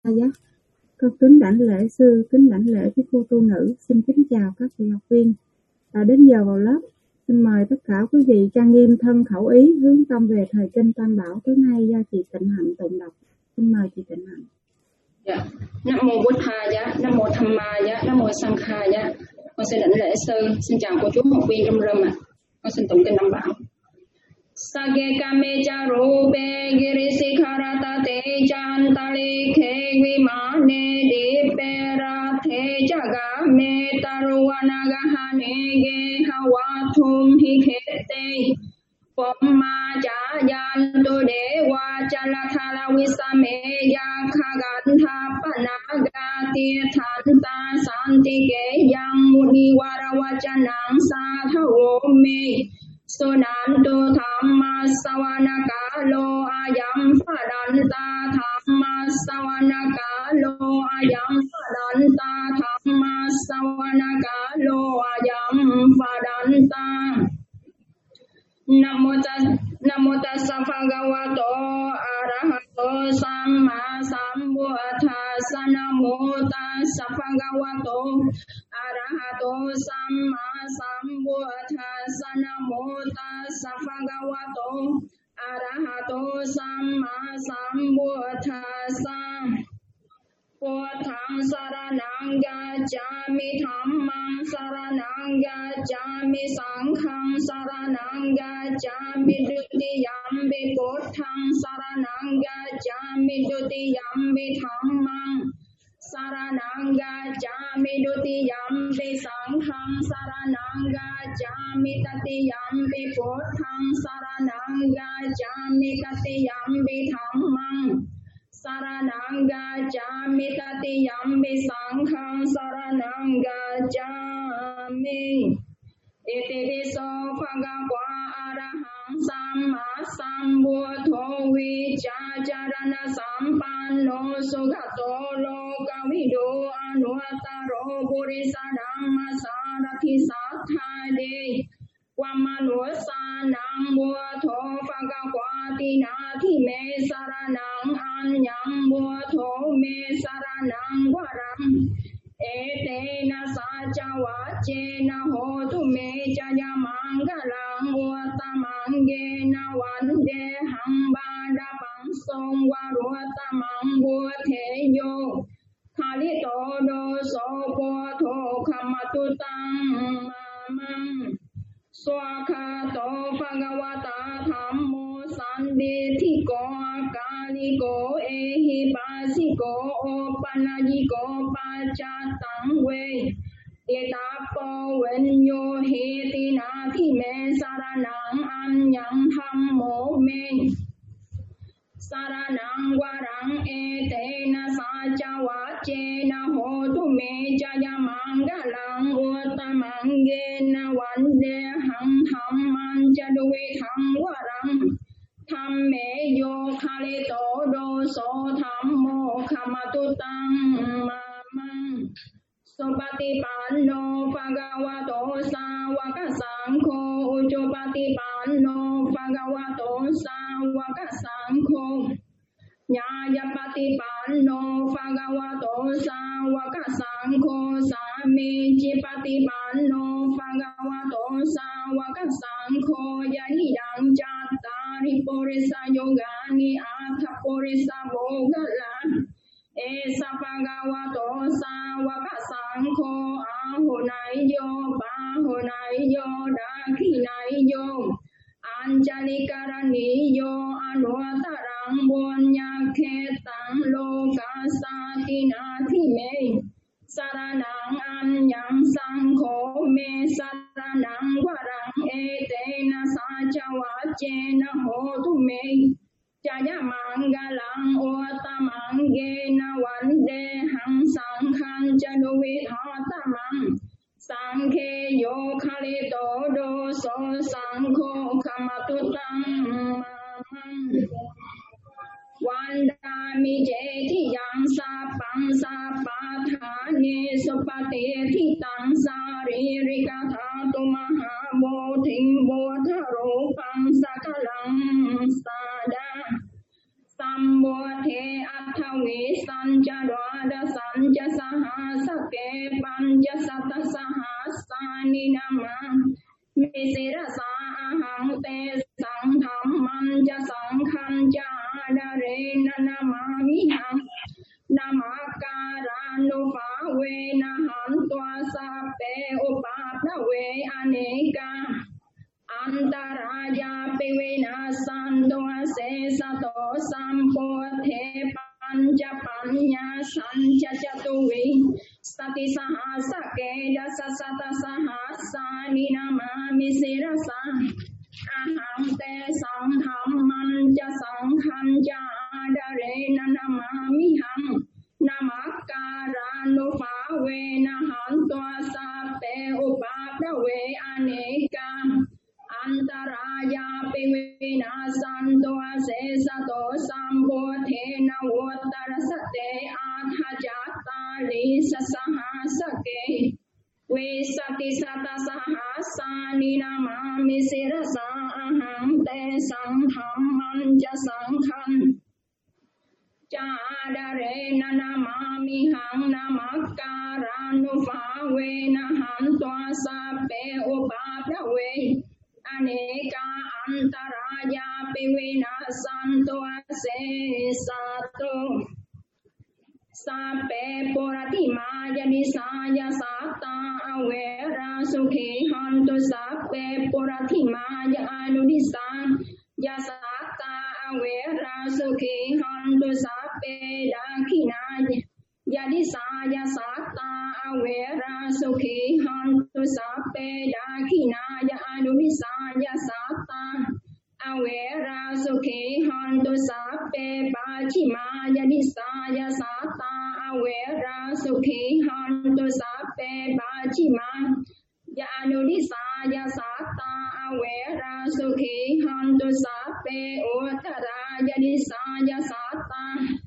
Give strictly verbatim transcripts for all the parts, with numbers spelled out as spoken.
giá. Con kính đảnh lễ sư, kính đảnh lễ với cô tu nữ. Xin kính chào các vị học viên. Đã đến giờ vào lớp. Xin mời tất cả quý vị trang nghiêm thân khẩu ý hướng tâm về thời kinh Tam Bảo thứ hai do chị Tịnh Hạnh tụng đọc. Xin mời chị Tịnh Hạnh. Dạ. Nam mô Bụt Thaya, Nam mô Tham Maya, Nam mô Sang Khaya. Con xin đảnh lễ sư. Xin chào cô chú học viên trong râm ạ. Con xin tụng kinh Tam Bảo. Sage kame cha rupe girisikarata te chantali khe vimane dipera the chaga me taruanaga hane ge hawathum hi khete pomma cha yan tu dewa chalathala visame ya khagantha panaga tirthanta santi ke yang muni warawachanang sathawo me Sunantu Thamma Savanakalo Ayam Padanta Thamma Savanakalo Ayam Padanta Thamma Savanakalo Ayam Padanta Namo tassa Namo tassa bhagavato arahato samma sambuddhassa Namo tassa bhagavato arahato samma sambuddhassa Namo tassa bhagavato arahato samma sambuddhassa Puthang saranang gacchami dhammang saranang gacchami sanghang saranang gacchami dutiyampi puthang saranang gacchami dutiyampi dhammang saranang gacchami dutiyampi sanghang saranang gacchami tatiyampi puthang saranang gacchami tatiyampi dhammang Saranang gacchami tatiyampi sanghang saranang gacchami Iti viso bhagava arahang samma sambuddho vichacharana sampanno sughato lokavido anuttaro purisa dhamma sarathi sathade Wamanusanang buddho bhagavati nati me saranang anyang buddho me saranang varam Etena sacha vachena hotu me jaya mangalang uttamangena vande hambada pangsong varutamang buddheyo Khalito doso buddho kamatutang mamang Swakato Bhagavata Dhammo Sandithiko Akaliko Ehi Pasiko Opanayiko Pachatang We Tetapo Venyo Heti Nati Me Saranang Anyang Dhammo Me Saranang Varang Etena Sacha Vachena Hotu Me Jaya Mangalang Uttamangena Vande Hang Dhamman Jadwe Thang Varang Dhamme Yo Khalito Doso Dhammo Kamatutang Mamang Supatipanno Bhagavato Sāvaka Saṅkho Ujjopatipanno Bhagavato Sāvaka Saṅkho Nyājapatipanno Bhagavato Sāvaka Saṅkho Samiccippatipanno Bhagavato Sāvaka Saṅkho Yahidang Cattari Purisa Yogani Atha Purisa Mogala Esa Bhagavato Sāvaka Saṅkho Ahunayyo Bahunayyo Dakhinayyo Anjalikaraniyo Anutarang Bunyakhetang Lokasatinati Me Saranang Anyang Saṅkho Me Saranang Varang Etena Sacha Vachena Hotu Me Jaya Mangalang Uttamangena Vande Hang Saṅkhang Jaduvithatamang Saṅkhe Yo Khalito Doso Saṅkho Kamatutang Mamang Vandami Jeti Yang Sapang Sapathane Supateti Tang Saririka Thatu Mahabodhim Bodharupang Sakalang đoá đa san cha sa ha sa ke pan cha sa ta sa ha sa ni nama mi si ra sa ahang te sang tham man cha sang khan cha đa re na nama mi hang Namakaranu Fawe Nahantwa Sape Upapnawe Aneka Antaraya Pivena Sandwa Se Sato Sampothe Panja Panya Sancha Chatuvi Sati Sahasake Dasa Sata Sahasani Namami Sirasa Aham Te Sangham Manja Sangham Jadare Nanamami Ham Namakaranu Fawe Nahantwa Sape Upapnawe Aneka Antaraya Pivena Sandwa Se Sato Sampothe Nawatarasate Athajata Lisa Sahasake We Sati Sata Sahasani Namami Sirasa Aham Te Sangham Manja Sangham Chadare Nanamami Hang Namakaranu Fawe Nahantwa Sape Upapnawe Aneka Antaraya Pivena Sandwa Se Sato Sape Puratima Jadi Saya Sata Awera Sukhi Hantu Sape Puratima Ya Anudisa Ya Sata Awera Sukhi Hantu Sape Dakina Jadi Saya Sata Awera Sukhi Hantu Sape Dakina Ya Anudisa Ya Sata Awera Sukhi Hantu Sape Pachima Jadi Saya Sata Awera Sukhi Hantu Sape Pachima Ya Anudisa Ya Sata Awera Sukhi Hantu Sape Uttara Jadi Saya Sata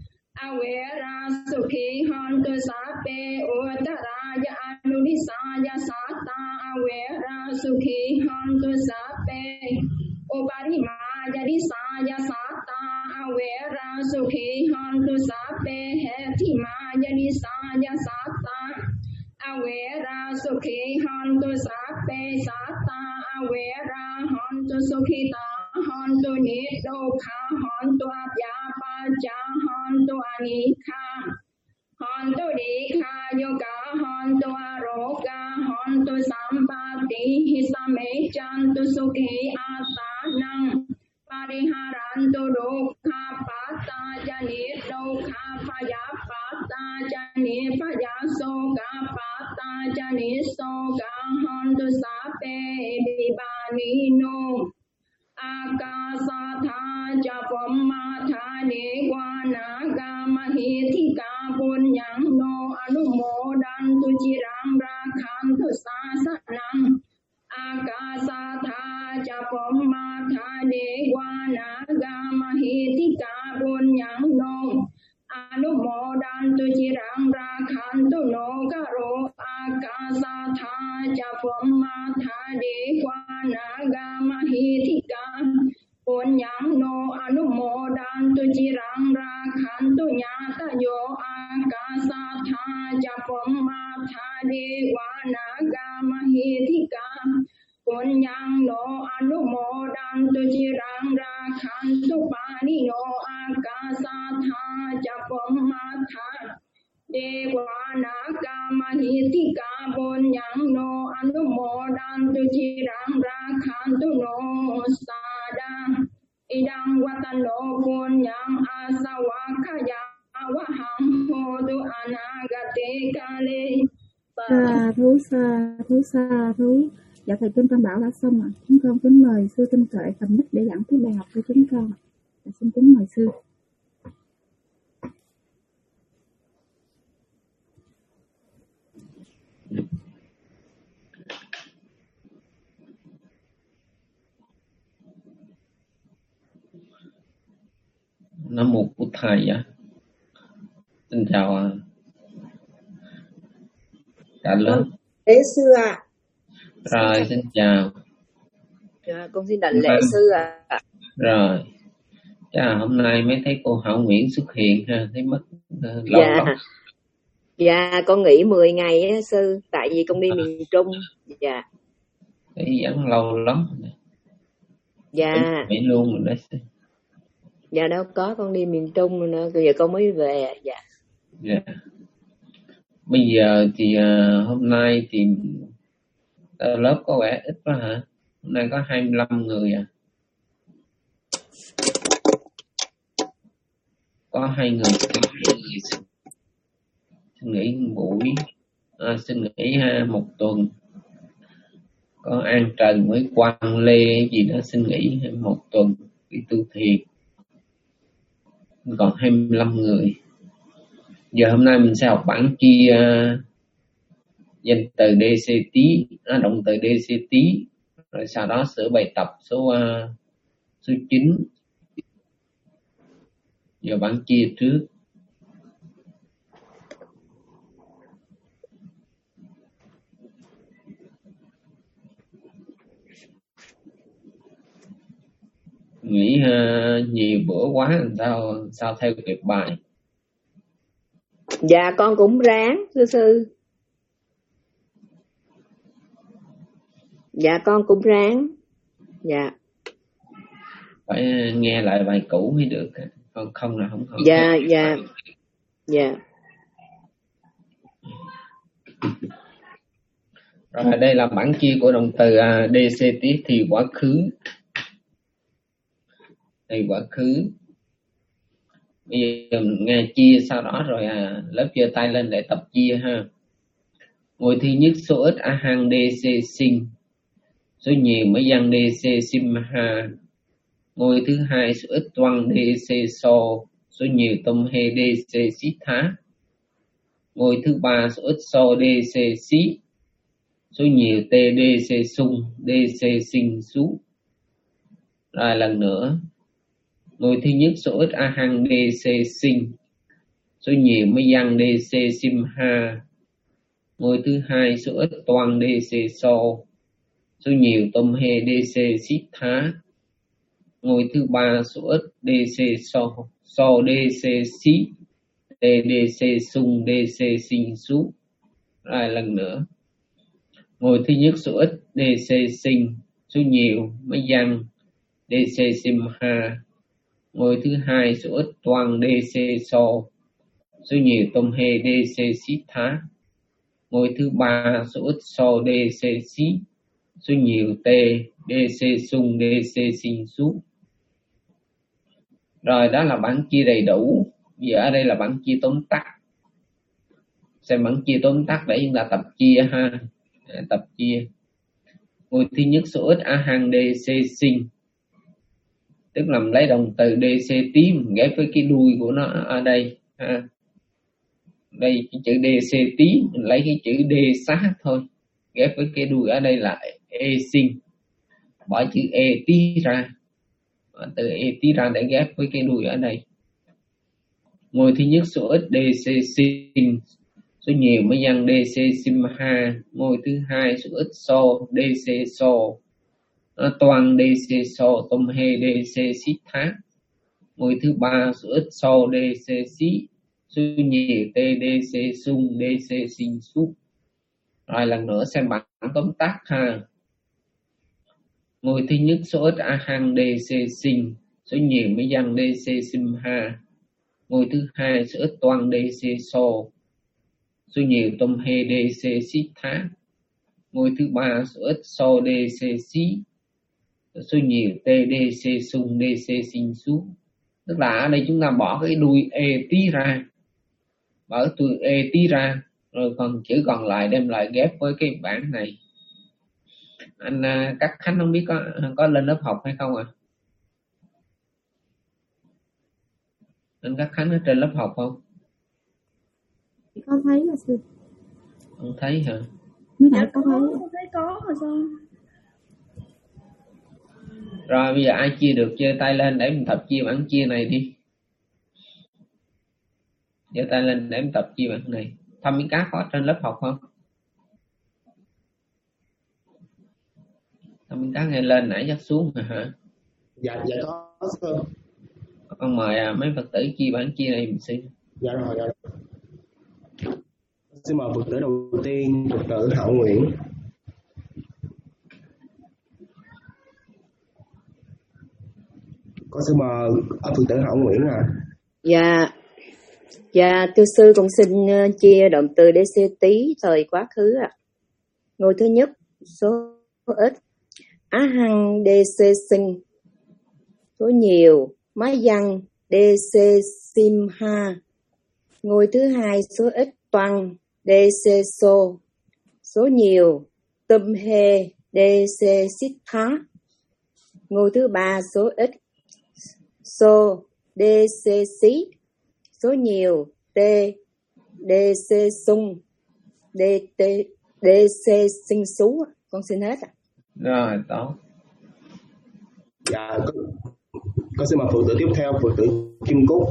Awera Sukhi Hantu Sape Uttara Ya Anudisa Ya Sata Awera Sukhi Hantu Sape Uparima Jadi Saya Sata Awera Sukhi Hantu Sape Hetima Jadi Saya Sata Awera Sukhi Hantu Sape Sata Awera Hantu Sukhita Hantu Nidokha Hantu Abhyapaja Hantu Anikha Hantu Dikha Yoga Hantu Aroga Hantu Sampati Hisame Chantu Sukhi Atanang Pariharantu Dukha Pata Jani Dukha Payapata Jani Payasoga Pata Jani Soga Hantu Sape Bibanino Akasatha Japammatha Dewana Gamahithika Punyang No Anumodantu Chiram Rakhantu Sasanam Akasatha Japammatha Dewana Gamahithika Punyang No Anumodantu Chiram Rakhantu No Karo Akasatha Japammatha Dewana Gamahithika Punyang No Anumodantu Chiram Rakhantu Nyata Yo Akasatha Japammatha Dewana Gamahithika Punyang No Anumodantu Chiram Rakhantu Pani No Akasatha Japammatha Dewana Gamahithika Punyang No Anumodantu Chiram Rakhantu No Sada Idang Watano Punyang Asawakaya Waham Hodu Anagate Kale. Sa thú sa thú sa thú. Dạ thầy Kinh Tam Bảo đã xong ạ. Chúng con kính mời sư Tinh Tuệ cầm mic để giảng tiếp bài học cho chúng con. Dạ, xin kính mời sư. Nam mô Bụt Thầy ạ. Xin chào cả lớp. Lễ sư ạ. Rồi xin chào. Dạ, con xin đảnh lễ sư ạ. Rồi. Chà, hôm nay mới thấy cô Hảo Nguyễn xuất hiện ha, thấy mất lâu Dạ. lắm. Dạ con nghỉ mười ngày á sư, tại vì con đi miền Trung. Dạ. Để giảng lâu lắm. Dạ. Nghỉ luôn rồi đấy sư. Dạ đâu có, con đi miền Trung rồi nữa, giờ con mới về. Dạ. Dạ. Bây giờ thì uh, hôm nay thì uh, lớp có vẻ ít quá hả? Hôm nay có hai mươi lăm người à? Có hai người, hai người xin, xin nghỉ một buổi, à, xin nghỉ ha, một tuần. Có An Trần với Quang Lê gì đó xin nghỉ một tuần đi tu thiền. Còn hai mươi lăm người. Giờ hôm nay mình sẽ học bảng chia uh, danh từ đê xê tí, à, động từ đê xê tí, rồi sau đó sửa bài tập số uh, số chín. Giờ bảng chia trước. Nghĩ uh, nhiều bữa quá làm sao sao theo kịp bài. Dạ con cũng ráng sư sư. Dạ con cũng ráng. Dạ. Phải nghe lại bài cũ mới được, còn không là không không. Dạ dạ. Dạ. Rồi đây là bảng chia của động từ uh, đê xê tí thì quá khứ. Thì quá khứ. Bây giờ mình nghe chia sau đó rồi à, lớp giơ tay lên để tập chia ha. Ngôi thứ nhất số ít a hăng đê xê sinh, số nhiều mới dân đê xê sim ha. Ngôi thứ hai số ít toan đê xê so, số nhiều tôm hê đê xê xí thá. Ngôi thứ ba số ít so đê xê xí, số nhiều tê đê xê sung đê xê sinh sú. Rồi lần nữa. Ngôi thứ nhất số ít a hăng đê xê sinh, số nhiều mới dân đê xê sim ha. Ngôi thứ hai số ít toan đê xê so, số nhiều tôm hê đê xê xít thá. Ngôi thứ ba số ít đê xê so, so đê xê xí, tê đê xê sung đê xê sinh sú. Rồi lần nữa. Ngôi thứ nhất số ít đê xê sinh, số nhiều mới dân đê xê sim ha. Ngôi thứ hai số ít toan đê xê so, số nhiều tôm hê đê xê xít thá. Ngôi thứ ba số ít so đê xê xí, số nhiều tê đê xê sung đê xê sinh sú. Rồi đó là bảng chia đầy đủ. Giờ ở đây là bảng chia tóm tắt. Xem bảng chia tóm tắt để chúng ta tập chia ha. À, tập chia. Ngôi thứ nhất số ít a hăng đê xê sinh, tức là mình lấy động từ đê xê tí mình ghép với cái đuôi của nó ở đây ha. Đây cái chữ đê xê tí mình lấy cái chữ đê sát thôi, ghép với cái đuôi ở đây là e sinh, bỏ chữ e tí ra, từ e tí ra để ghép với cái đuôi ở đây. Ngôi thứ nhất số ít đê xê sinh, số nhiều mới dân đê xê sim ha. Ngôi thứ hai số ít so đê xê so, nó toàn đê xê so tôm hê đê xê xít thá. Ngôi thứ ba số ít so đê xê xí, số nhiều tê đê xê sung đê xê sinh sú. Rồi lần nữa xem bảng tóm tắt ha. Ngôi thứ nhất số ít a hăng đê xê sinh, số nhiều mới dân đê xê sim ha. Ngôi thứ hai số ít toàn đê xê so, số nhiều tôm hê đê xê xít thá. Ngôi thứ ba số ít so đê xê xí, số nhiều tê đê xê sung đê xê sinh sú. Tức là ở đây chúng ta bỏ cái đuôi e tí ra, bỏ cái đuôi e tí ra, rồi còn chữ còn lại đem lại ghép với cái bảng này. Anh uh, Cát Khánh không biết có có lên lớp học hay không à? Anh Cát Khánh ở trên lớp học không? Có thấy là sư. Không thấy hả? Mới nãy có thấy. Không thấy có rồi sao? Rồi bây giờ ai chia được giơ tay lên để mình tập chia bảng chia này đi. Giơ tay lên để mình tập chia bảng này. Thăm Miếng Cát có trên lớp học không? Thăm Miếng Cát nghe lên nãy chắc xuống rồi hả? Dạ dạ có. Con mời à, mấy Phật tử chia bảng chia này mình xin. Dạ rồi, dạ rồi. Xin mời Phật tử đầu tiên, Phật tử Hậu Nguyễn. Con xin mời Phật tử Hậu Nguyễn à. Dạ, dạ thưa sư, con xin uh, chia động từ đê xê Tý thời quá khứ ạ. À. Ngôi thứ nhất số ít Á Hăng đê xê Sinh, số nhiều Má Văn đê xê Sim Ha. Ngôi thứ hai số ít Toan đê xê Sô, số nhiều Tâm Hê đê xê Xít Thá. Ngôi thứ ba số ít Sô đê xê Xí, số nhiều T đê xê Sung đê tê đê xê Sinh Sú. Con xin hết ạ. Rồi, tốt. Dạ, con, con xin mời Phật tử tiếp theo, Phật tử Kim Cúc.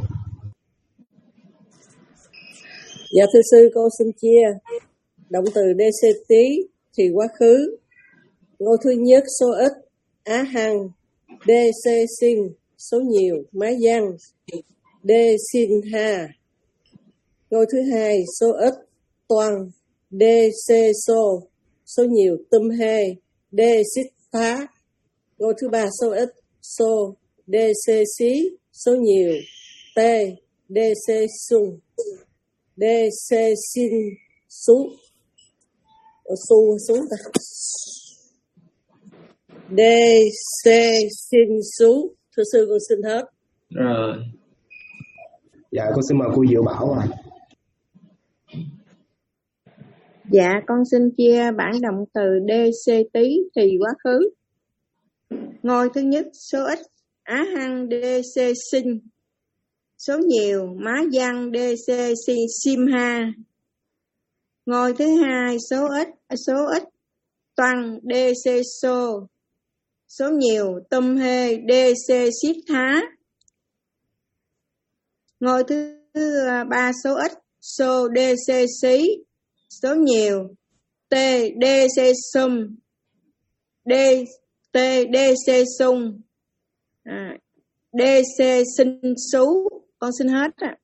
Dạ thưa sư, con xin chia động từ đê xê Tý thì quá khứ. Ngôi thứ nhất số ít Á Hăng đê xê Sinh, số nhiều Má Văn đê Xin Ha. Ngôi thứ hai số ít Toan đê xê Sô, số nhiều Tâm Hê đê Xít Thá. Ngôi thứ ba số ít Sô đê xê Xí, số nhiều T đê xê Sung đê xê Xin Sú. Ở Su xuống ta. đê xê Xin Sú. Thưa sư, con xin hết. Rồi. Dạ, con xin mời cô Diệu Bảo à. Dạ, con xin chia bản động từ đê xê Tý thì quá khứ. Ngôi thứ nhất số ít Á Hăng đê xê Sinh, số nhiều Má Văn đê xê Sim Ha. Ngôi thứ hai số ít số ít Toan đê xê Sô, số nhiều Tâm Hê đê xê Xít Thá. Ngôi thứ ba số ít Sô đê xê Xí, số nhiều T đê xê Sum đê T đê xê Sung à, đê xê Sinh Sú. Con xin hết ạ.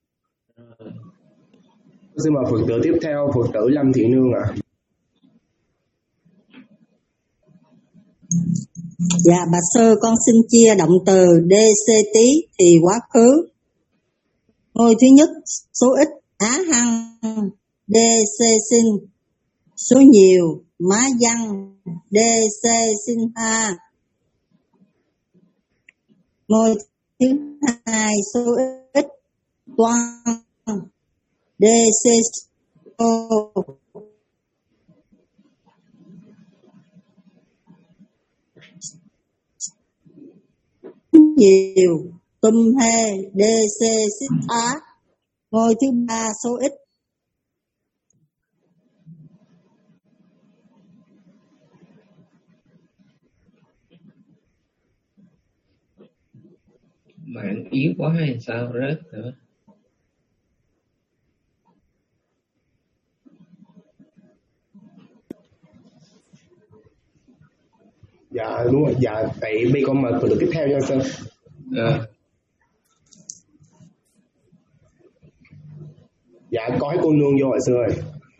Con xin mời Phật tử tiếp theo, Phật tử Lâm Thị Nương ạ. À. Dạ bà sư, con xin chia động từ đê xê Tý thì quá khứ. Ngôi thứ nhất số ít Á Hăng đê xê Sinh, số nhiều Má Văn đê xê Sinh Ha. Ngôi thứ hai số ít Toan đê xê Sô, nhiều Tâm Hê đê xê Xít Thá. Ngôi thứ ba số ít Mạng yếu quá hay sao rớt nữa? Dạ đúng rồi, dạ tại bây con mời Phật tử tiếp theo nha sư. À. Dạ có cô nương vô rồi sư ơi.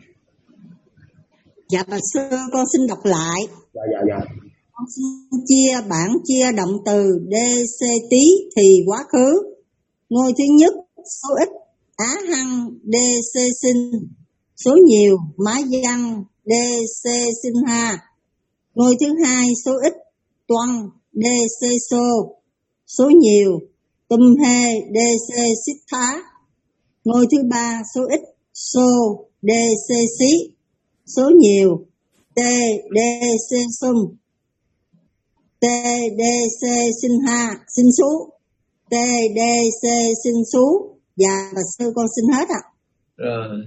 Dạ bà sư, con xin đọc lại. Dạ dạ dạ. Con xin chia bản chia động từ đê xê Tý thì quá khứ. Ngôi thứ nhất số ít Á Hăng đê xê Sinh, số nhiều Má Văn đê xê Sinh Ha. Ngôi thứ hai số ít Toan đê xê Sô, số nhiều Tâm Hê đê xê Xít Thá. Ngôi thứ ba số ít Sô đê xê Xí, số nhiều T đê xê Sum T đê xê Sinh Ha Sinh Sú T đê xê Sinh Sú. Dạ bà sư, con xin hết ạ. Rồi.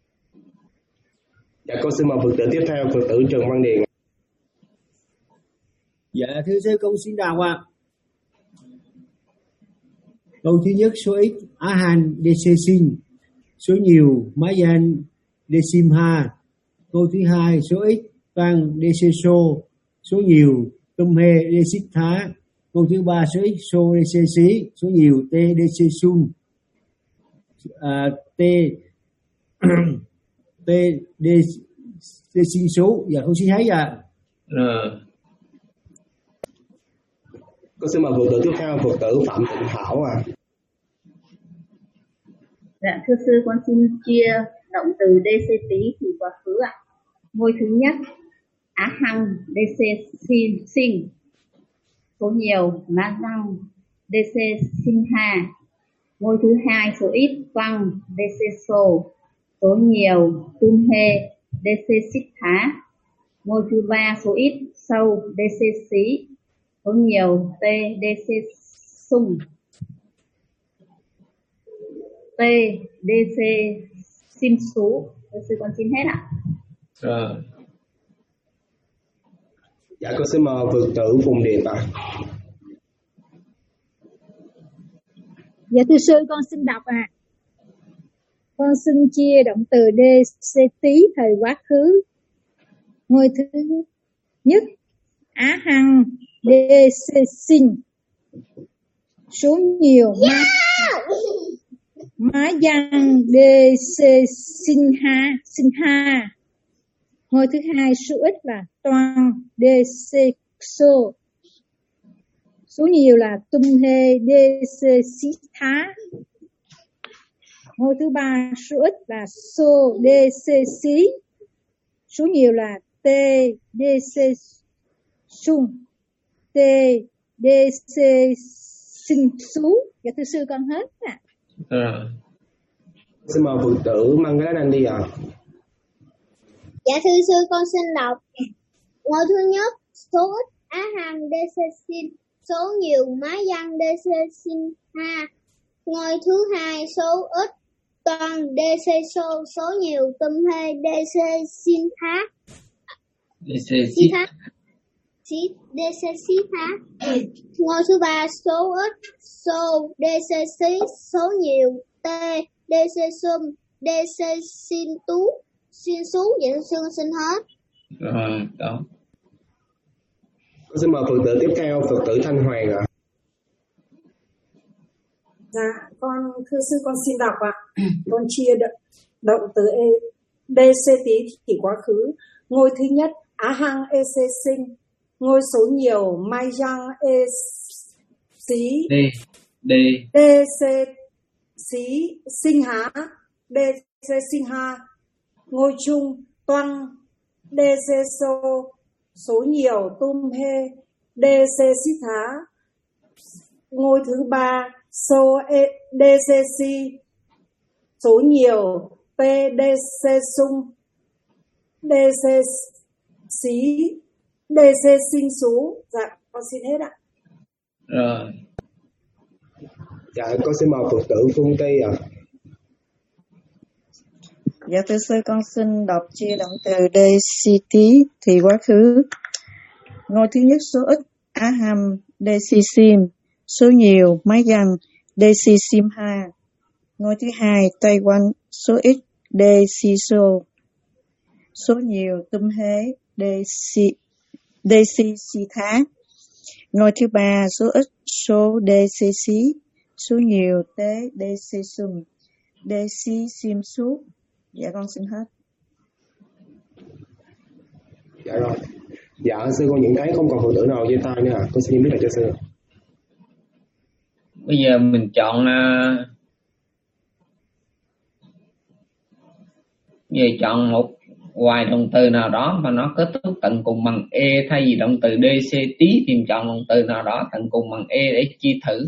Dạ con xin mời Phật tử tiếp theo, Phật tử Trần Văn Điền. Dạ thưa sư, con xin đọc ạ. Câu thứ nhất số ít Á Hăng đê xê Sinh, số nhiều Má Văn đê Sim Ha. Câu thứ hai số ít Toan đê xê Sô, số nhiều Tâm Hê đê Xít Thá. Câu thứ ba số ít Sô đê xê Xí, số nhiều T đê xê Sung à, T T D D xin số. Dạ con xin thấy dạ. Rồi. Con xin mời Phật tử tiếp theo, Phật tử Phạm Tịnh Thảo à. Dạ thưa sư, con xin chia động từ đê xê tí thì quá khứ ạ. Ngôi thứ nhất á hăng đê xê sinh, sinh. Số nhiều ma răng đê xê sinh ha. Ngôi thứ hai số ít văng đê xê sô. Số nhiều tum hê đê xê xích thá. Ngôi thứ ba số ít sâu đê xê xí. Số nhiều t đê xê sung. T, D, C, xin số. Sư con xin hết ạ. Rồi. Dạ con xin mời Phật tử Phùng Điệp ạ. Dạ thưa sư, con xin đọc ạ. À. Con xin chia động từ D, C tí thời quá khứ. Ngôi thứ nhất á hăng D, C sinh. Số nhiều ma Má văn đê xê sinh ha, sinh ha. Ngôi thứ hai số ít là toàn đê xê xô. Số nhiều là tum hê đê xê xí thá. Ngôi thứ ba số ít là xô đê xê xí. Số nhiều là t đê xê sung. T đê xê sinh xú. Dạ thưa sư con hết ạ. À. Rồi. Xin mời Phật tử mang cái anh đi ạ. À. Dạ thưa sư, con xin đọc. Ngôi thứ nhất số ít á hằng đê xê xin. Số nhiều má văn đê xê xin ha. Ngôi thứ hai số ít toàn đê xê sô. Số nhiều tum hê đê xê xin thá. Đê xê xí thá. Đê xê xí thá. Ngôi thứ ba số ít số đê xê xí. Số nhiều t đê xê sum đê xê xin tú xin sú. Vậy sư xin hết. Rồi đó. Con xin mời Phật tử tiếp theo, Phật tử Thanh Hoàng ạ. À. Dạ con thưa sư, con xin đọc ạ. À. Con chia động, động từ e, đê xê tí thì quá khứ. Ngôi thứ nhất á hăng e xê sinh. Ngôi số nhiều mai giang e xí. D D D C xí sinh há. D C sinh ha. Ngôi chung toang D C sô. Số nhiều tum hê D C xí thá. Ngôi thứ ba sô e, D C si. Số nhiều P D C sung. D C xí D C sinh số. Dạ con xin hết ạ. Rồi. Dạ con xin mời Phật tử Phương Tây ạ. À. Dạ thưa sư, con xin đọc chia động từ đê xê tí thì quá khứ. Ngôi thứ nhất số ít á hàm đê xê sim. Số nhiều máy văn đê xê sim ha. Ngôi thứ hai Tây Quan số ít đê xê sô. Số nhiều tum hế đê xê đê xê xì thá. Ngôi thứ ba số ít số đê xê xí. Số nhiều tế đê xê sum đê xê sim sú. Dạ con xin hết. Dạ rồi. Dạ sư, con những cái không còn Phật tử nào giơ tay nữa ạ. À. Con xin biết lại cho sư. Bây giờ mình chọn uh, bây giờ chọn một vài động từ nào đó mà nó kết thúc tận cùng bằng e, thay vì động từ đê xê tí thì mình chọn động từ nào đó tận cùng bằng e để chia thử.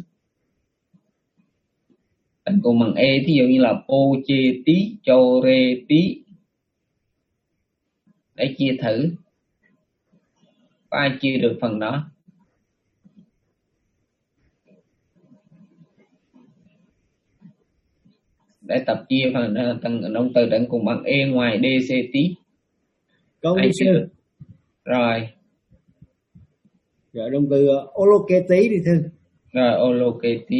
Tận cùng bằng e, thí dụ như là po chê tí, chô rê tí, để chia thử. Có ai chia được phần đó? Để tập chia phần tận động từ tận cùng bằng e ngoài đê xê tí. Con đi sư. Rồi. Rồi động từ oloke tí đi thưa. Rồi oloke tí.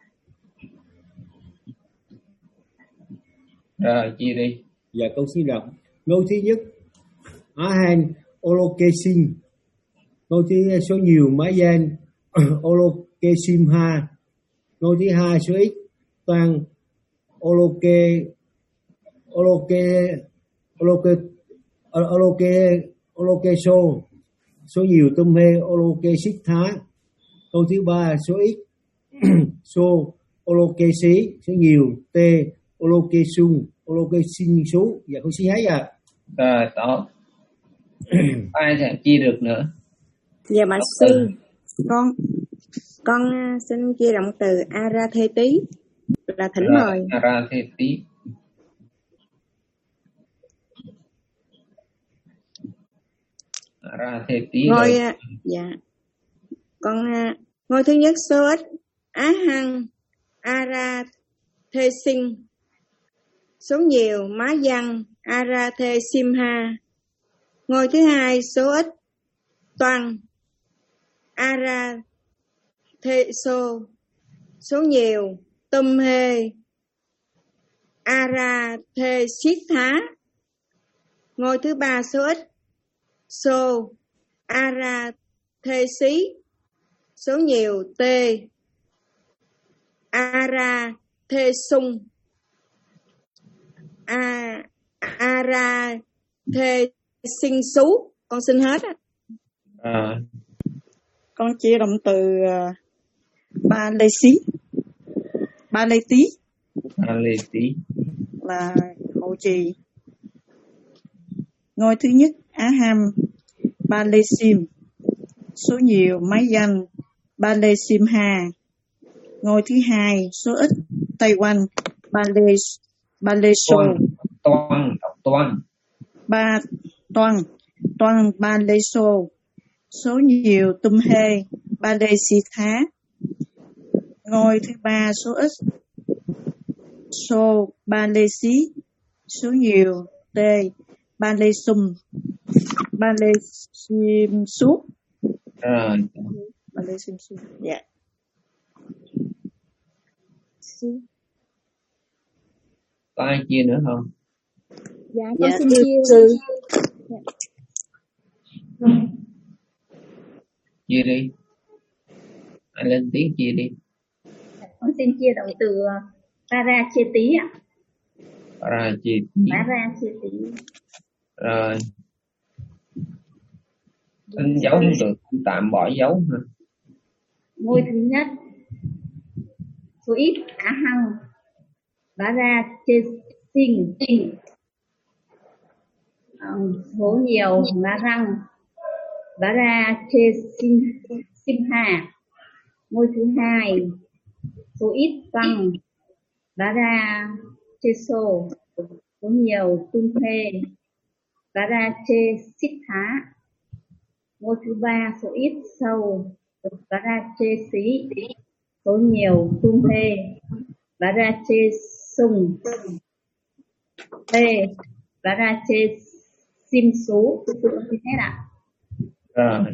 Rồi chia đi. Dạ con xin đọc. Ngôi thứ nhất Ahan Olokesin. Ngôi thứ số nhiều Mayan Olokesimha. Ngôi thứ hai số ít toàn oloke oloke oloke oloke oloke so số nhiều tum he oloke xích thá. Câu thứ ba số ít số oloke xí số nhiều t oloke sung oloke sinh số. Dạ con xin hết à. Rồi đó. Ai sẽ chia được nữa? Dạ bà sư, con con xin chia động từ Aratheti là thỉnh Ra, mời. Aratheti. Aratheti. Ngôi dạ. Con ngôi thứ nhất số ít Á Hăng Arathesin, số nhiều Má Văn Arathesimha. Ngôi thứ hai số ít Toàn Aratheso, số nhiều Tum Hê Arathesitha. Ngôi thứ ba số ít So Arathesi, số nhiều T Arathesung A Arathesin sú. Con xin hết á. À. Con chia động từ uh, ba lê xí ba lê tí ba lê tí là hộ trì. Ngôi thứ nhất Á Ham ba lê sim, số nhiều Máy Danh ba lê sim ha. Ngôi thứ hai số ít Tây Quan ba lê ba lê sô. Toan toan ba toan toan ba lê sô, số nhiều Tum Hê ba lê si thá. Ngôi thứ ba số ít Sô ba lê xí, số nhiều T ba lê sum ba lê sim sú. Rồi. Ba lê sim sú. Dạ. Có ai chia nữa không? Dạ con Dạ xin thưa chia. sư. Dạ. Chia đi. Ai lên tiếng chia đi. Con xin chia động từ Paracheti ạ. Paracheti. Paracheti. Rồi. Anh dấu không được, anh tạm bỏ dấu hả? Ngôi thứ nhất số ít Á Hăng Parachesin, số nhiều Má Răng Parachesimha. Ngôi thứ hai số ít Tăng Paracheso, số nhiều Tum Hê Parachesitha. Ngôi thứ ba số ít Sâu Parachesi, số nhiều Tum Hê Parachesung T Parachesimsu. Như thế ạ. Rồi.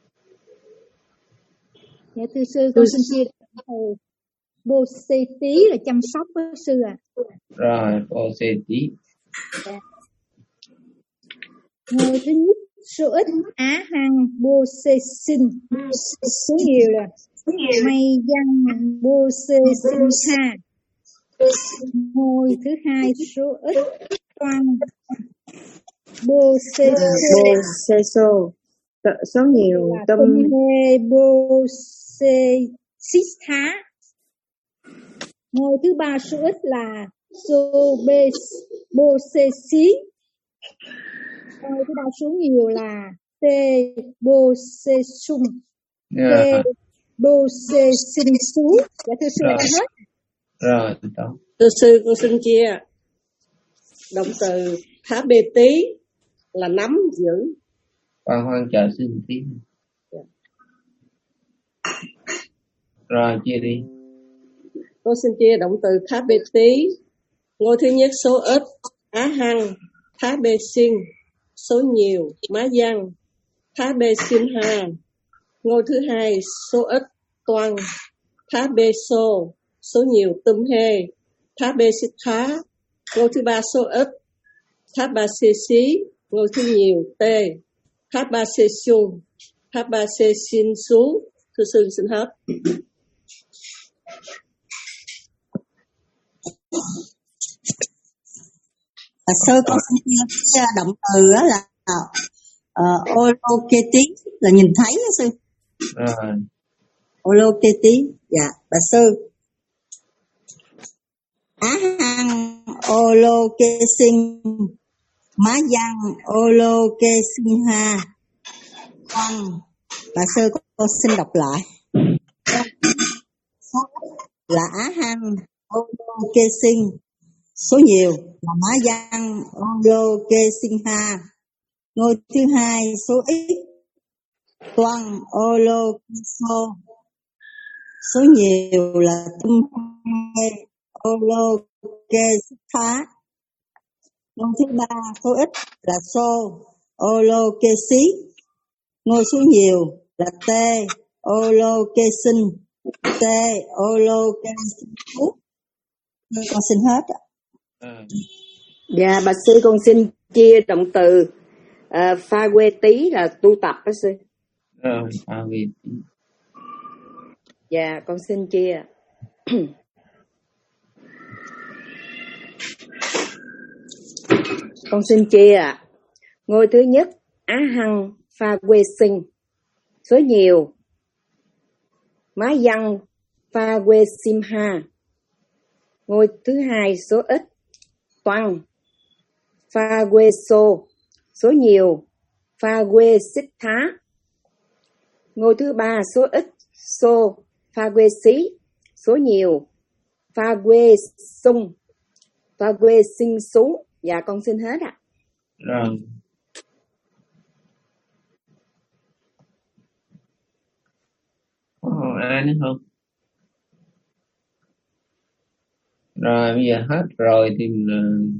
Dạ thưa sư, con xin chia từ Bồ Xê Tí là chăm sóc với sư ạ. À. Rồi, Bồ Xê Tí. Dạ. Ngôi thứ nhất số ít Á Hăng Bồ Xê Sinh, số nhiều là May Văn Bồ Xê Sinh Ha. Ngôi thứ hai số ít Toàn Bồ Xê Sô, số nhiều Tum Hê Bồ Xê Xích Thá. Ngôi thứ ba số ít là Sô Bê Bồ Xê Xí. Ngôi thứ ba số nhiều là T Bồ Xê Sung T Bồ Xê Sinh Sú. Dạ thưa sư đã hết. Rồi, đó. Thưa sư, con xin chia động từ Thá Bê Tí là nắm giữ. Quan Hoan chờ xin tiếng. Rồi, chia đi. Con xin chia động từ Thá Bê Tí. Ngôi thứ nhất số ít Á Hăng Thá Bê Sinh, số nhiều Má Văn Thá Bê Sim Ha. Ngôi thứ hai số ít Toàn Thá Bê Sô, số nhiều Tum Hê Thá Bê Xích Thá. Ngôi thứ ba số ít Thá Ba Xê Xí. Ngôi thứ nhiều T Thá Ba Xê Xung Thá Ba Xê Xin Sú. Thưa sư xin hết. Bà sư con xin chia động từ đó là uh, oloketi là nhìn thấy đó sư. Rồi. Oloketi, dạ bà sư. Á hăng olokesin má văn olokesin ha. Con bà sư con xin đọc lại. Số là á hăng olokesin, số nhiều là má văn olokesin ha. Ngôi thứ hai số ít toan olokeso, số nhiều là tum he olokesitha. Ngôi thứ ba số ít là so olokesi, ngôi số nhiều là t olokesin, t olokesin. Con xin hết ạ. À. Dạ bà sư con xin chia động từ uh, pha quê tí là tu tập đó sư. Rồi, pha quê tí. Dạ con xin chia. Con xin chia ạ. Ngôi thứ nhất á hăng pha quê sinh, số nhiều má văn pha quê sim ha. Ngôi thứ hai số ít toan pha quê sô, số nhiều pha quê xích thá. Ngôi thứ ba số ít sô pha quê xí, số nhiều pha quê sung, pha quê sinh xú. Dạ con xin hết ạ. Rồi. Có ai nữa không? Rồi bây giờ hết rồi thì mình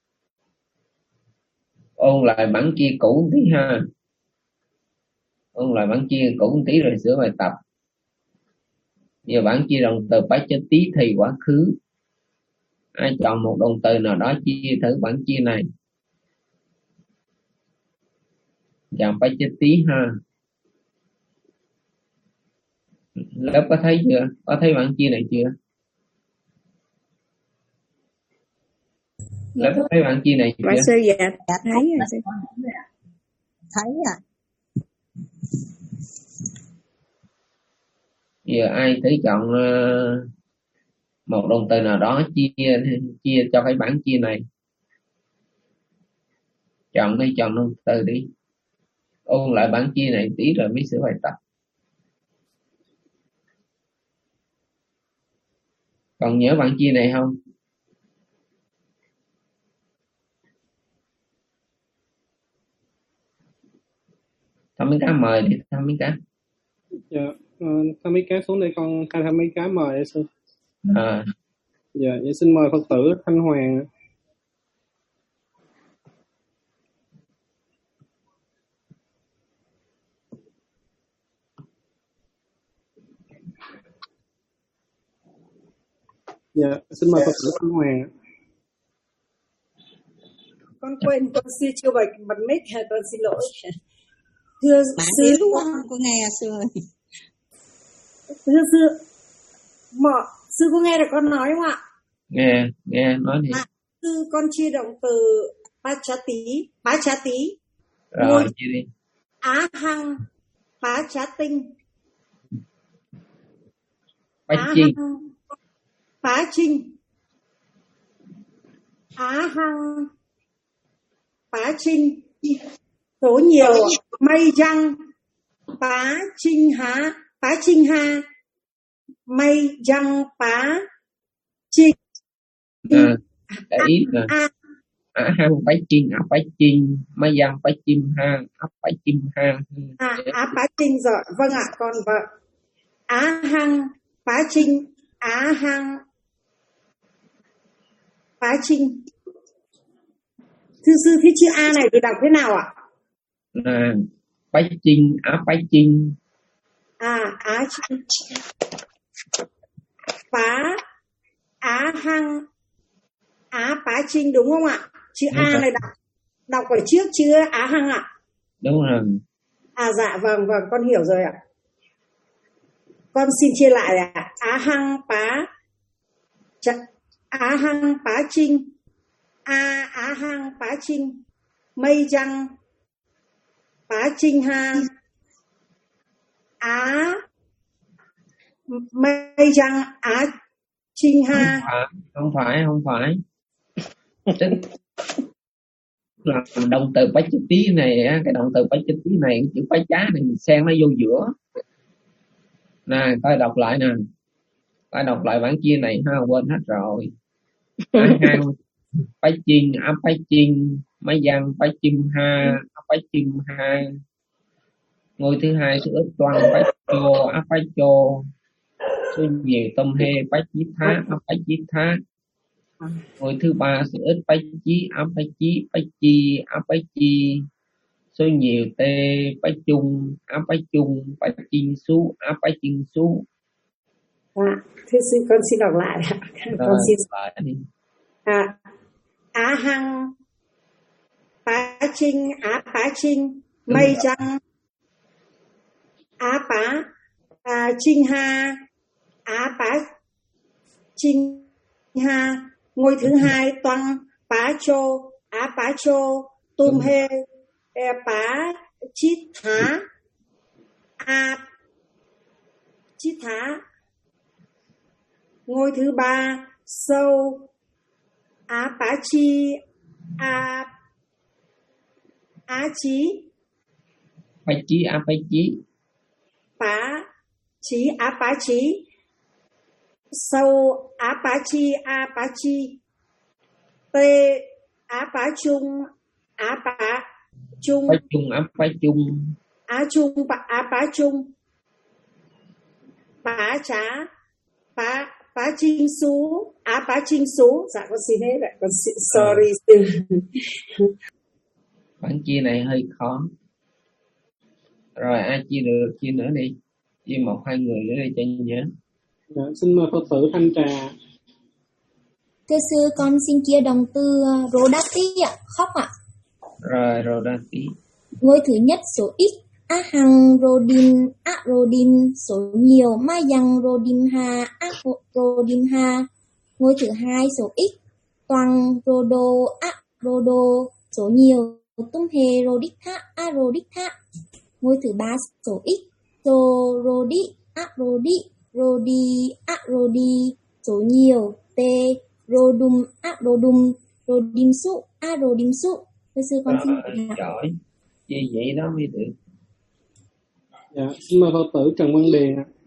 ôn lại bản chia cũ một tí ha. Ôn lại bản chia cũ một tí rồi sửa bài tập. Giờ bản chia động từ bách cho tí thì quá khứ. Ai chọn một động từ nào đó chia thử bản chia này. Chọn bách cho tí ha. Lớp có thấy chưa? Có thấy bản chia này chưa? Lớp có thấy bản chia này chưa? Bà sư dạ thấy rồi sư. Thấy à. Giờ ai thử chọn uh, một động từ nào đó chia chia cho cái bản chia này. Chọn đi, chọn động từ đi. Ôn lại bản chia này tí rồi mới sửa bài tập. Còn nhớ bản chia này không? Thăm mấy cá mời đi, thăm mấy cá. Dạ, uh, thăm mấy cá xuống đây con khai thăm mấy cá mời đấy sư. À. Dạ, vậy xin mời Phật tử Thanh Hoàng. Dạ, xin mời Phật tử Thanh Hoàng. Con quên, con xin chưa bật bật mic, con xin lỗi. Thưa bạn sư, yếu quá không có nghe sư ơi. Thưa sư, mọi sư có nghe được con nói không ạ? Nghe, nghe nói đi. À, sư con chia động từ ba chá tí, bá chá tí. Rồi chia đi. Á hăng, bá chá tinh. Bá Á chinh. hăng, bá trinh. Á hăng, bá trinh. Số nhiều mây răng bá trinh há, bá trinh ha. Mây răng bá trinh. À, để ý nè. Á hăng bá trinh, á bá trinh, mây răng bá chim ha, á bá chim ha. À, á bá trinh rồi, vâng ạ, con vợ. Á hăng bá trinh, á hăng bá trinh. Thưa sư, thế chữ A này được đọc thế nào ạ? À, bá trinh, á bá trinh. À, á trinh. Bá, á hăng, á bá trinh đúng không ạ? Chữ Đúng A rồi. này đọc đọc ở trước chữ á hăng ạ. Đúng rồi. À dạ vâng vâng con hiểu rồi ạ. Con xin chia lại ạ. Á hăng bá, á hăng bá trinh, a á hang bá trinh mây răng bá trinh ha á mây răng á trinh ha. Không phải, không phải, không phải. Là động từ bách chữ tí này, cái động từ bách chữ tí này, chữ bách chá này xen nó vô giữa. Nè, coi đọc lại nè, coi đọc lại bản chia này ha, quên hết rồi. Á hang bách chinh á bách chinh mấy văn bách chim ha á bách chim ha. Ngôi thứ hai số ít toan bách chô á bách chô. Số nhiều tâm hê bách chí thá á bách chí thá. Ngôi thứ ba số ít bách chí á bách chí bách chi á bách chi. Số nhiều tê bách chung á bách chung bách chinh sú á bách chinh sú. À, thưa sư con xin đọc lại. Con xin lại đi. À, á hăng bá trinh á bá trinh mây trăng á bá à, trinh ha á bá trinh ha. Ngôi thứ hai toan bá chô á bá chô tum hê bá chít thá a chít thá. Ngôi thứ ba sâu á bá chi a á chí bách chí á bách chí bá chí á bá chí. Sâu á bá chi a bá chi. Tê á bá chung á bá chung bách chung á bách chung á chung á bá chung. Bá chá bá bá trinh sú á bá trinh sú. Dạ con xin hết ạ, con xin sorry sư. Bản chia này hơi khó. Rồi ai chia được chia nữa đi, chia một hai người nữa đi cho nhớ. Dạ, xin mời Phật tử Thanh Trà. Thưa sư, con xin chia đồng từ Rodati ạ, khóc ạ. Rồi Rodati. Ngôi thứ nhất số ít a hằng Rodin a Rodin, số nhiều ma yang Rodim ha a Rodim ha. Ngôi thứ hai số ít toàn Rodo a Rodo, số nhiều tum hê Roditha a Roditha. Ngôi thứ ba số ít so Rodi a Rodi Rodi a Rodi, số nhiều t Rodum a Rodum Rodim su a Rodim su. Thưa sư con xin lỗi. Giỏi, như vậy đó mới được. Dạ, xin mời Phật tử Trần Văn Điền ạ.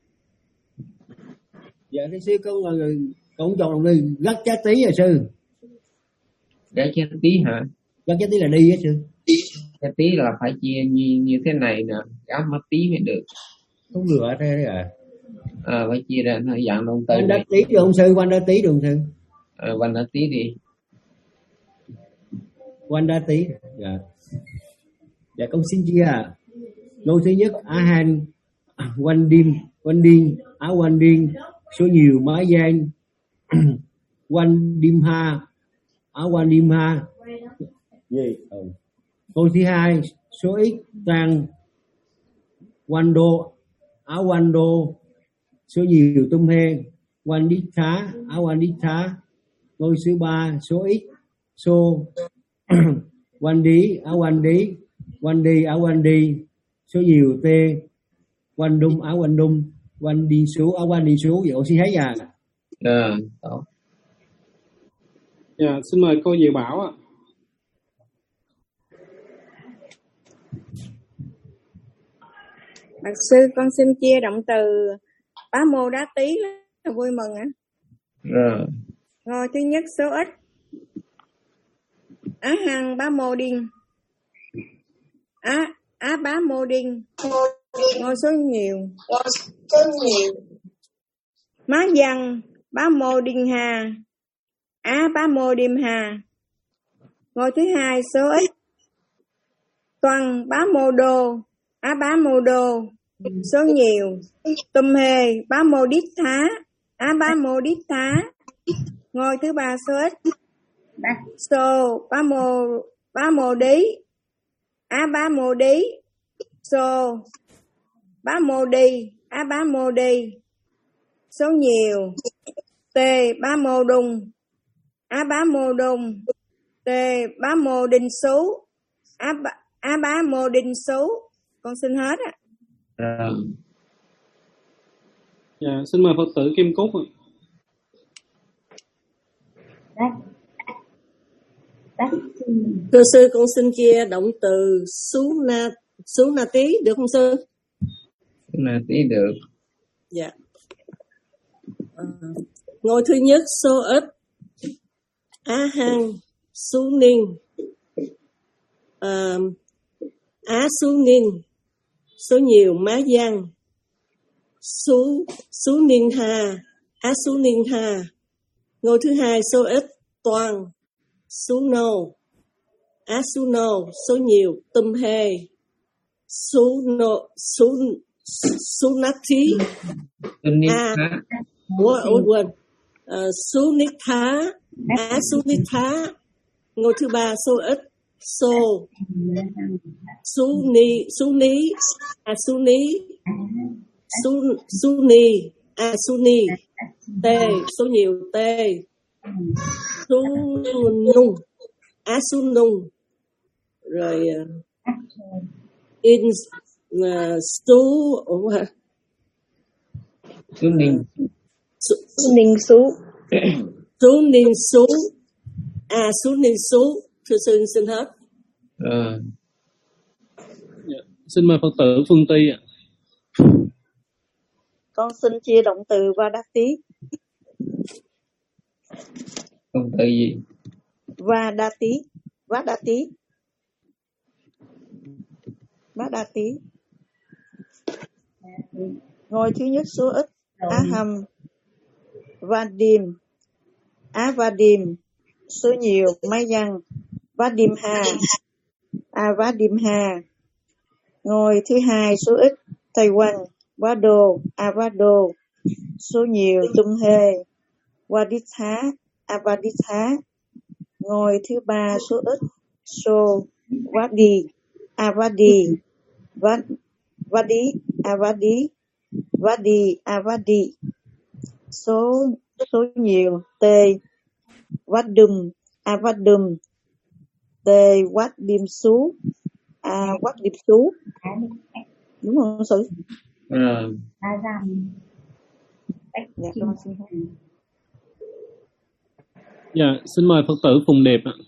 Dạ thưa sư, con là người con chọn đồng đi gắt chá tí à sư. Gắt chá tí hả? Gắt chá tí là đi á sư. Chá tí là phải chia như, như thế này nè, gắt mất tí mới được. Không được thế à? À, phải chia ra nó dạng động từ. Quanh đá tí được không sư? Quanh đá tí được không sư? À, quanh đá tí đi. Quanh đá tí. Dạ. Dạ con xin chia. Lô thứ nhất á han quanh đêm quanh điên á quanh điên, số nhiều má gian quanh đêm ha á quanh đêm ha. Gì? Ừ. Câu thứ hai số ít tăng quanh đô á quanh đô, số nhiều tum hê quanh đít thá á quanh đít thá. Câu thứ ba số ít số quanh đi á quanh đi quanh đi á quanh đi, số nhiều tê quanh đung á quanh đung quanh đi số á quanh đi số. Vậy con xin thấy à? Ờ, tốt. Dạ, xin mời cô Diệu Bảo ạ. Bạch sư, con xin chia động từ bá mô đá tí là vui mừng ạ. Rồi. Ngôi thứ nhất số ít á hằng bá mô đinh á á bá mô đinh. Ngôi số nhiều má văn bá mô đinh hà á bá mô đêm hà. Ngôi thứ hai số ít toàn bá mô đô á bá mô đô, số nhiều tum hê bá mô đít thá á bá mô đít thá. Ngôi thứ ba số ít so bá mô bá mô đí á bá mô đí, so bá mô đi á bá mô đi, số nhiều t bá mô đung Á Bá Mô Đôn, Tê Bá Mô Đinh Số, Á Bá, Á Bá Mô Đinh Số. Con xin hết ạ. Rồi. Dạ, xin mời Phật tử Kim Cúc ạ. Thưa sư, con xin chia động từ sú na sú na tí được không sư? Sú na tí được. Dạ. À, ngôi thứ nhất số ít á hăng sú ninh, à, á sú ninh số nhiều má văn, sú sú ninh ha, á sú ninh ha. Ngôi thứ hai số ít toàn, số nô, á số nô số nhiều tâm hê, số nô số số nát thí, a quên quên số nít thá, á số nít thá. Ngôi thứ ba số ít số số ni số ní, a số ní số số ni, a số ni, t số nhiều t, số nung, á số nung, rồi in uh, số số ninh số ninh số số ninh số, à số ninh số. Thưa sư xin hết. Rồi. Dạ. Xin mời Phật tử Phương Ty ạ. Con xin chia động từ Vadati. Động từ gì? Vadati, Vadati, Vadati. Ngôi thứ nhất số ít Aham, Vadim, Avadim, số nhiều Mai Văn, Vadimha, Avadimha. Ngôi thứ hai số ít Taiwan, Vado, Avado, số nhiều Tumhe, Vaditha, Avaditha. Ngôi thứ ba số ít So, Vadi, Avadi, Vad, Vadi, Avadi, Vadi, Avadi. Số số nhiều T, Vadum, Avadum, T, Vadim Sú, A, Vadim Sú. Đúng không sư? Rồi. Dạ, con xin hết. Dạ, xin mời Phật tử Phùng Điệp ạ.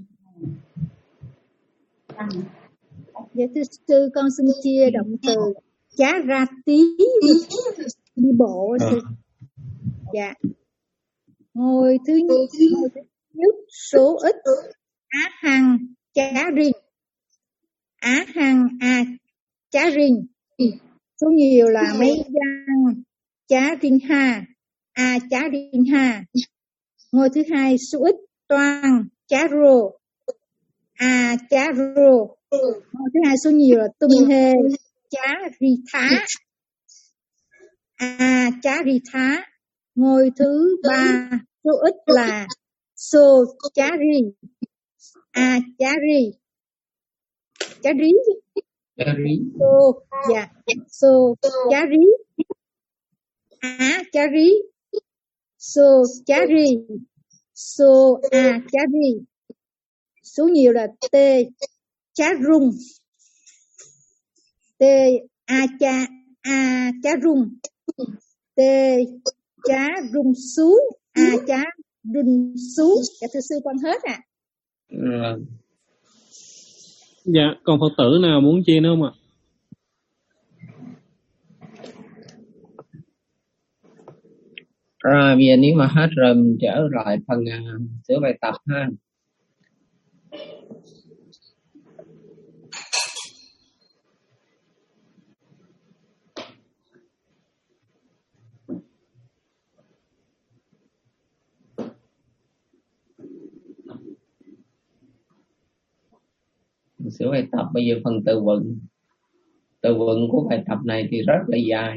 Dạ thưa sư, con xin chia động từ chá ra tí đi bộ. À. Dạ. Ngôi thứ nhất, ngôi thứ nhất số ít á hằng chá riêng, á hằng a chá riêng, số nhiều là mấy văn chá riêng ha, a chá riêng ha. Ngôi thứ hai số ít toàn chá rô, a chá rô. Ngôi thứ hai số nhiều là tum hê chá ri thá, a chá ri thá. Ngôi thứ ba số ít là so chá ri, a chá ri, chá rí, so dạ, so chá rí, a chá rí, so chá ri, so a chá ri. Số nhiều là t chá rung, t a cha a chá rung, t chá rung sú, a chá rung sú. Dạ thưa sư con hết ạ. À. Dạ, còn Phật tử nào muốn chia nữa không ạ? Rồi bây giờ nếu mà hết rồi mình trở lại phần uh, sửa bài tập ha. Mình sửa bài tập bây giờ phần từ vựng. Từ vựng của bài tập này thì rất là dài.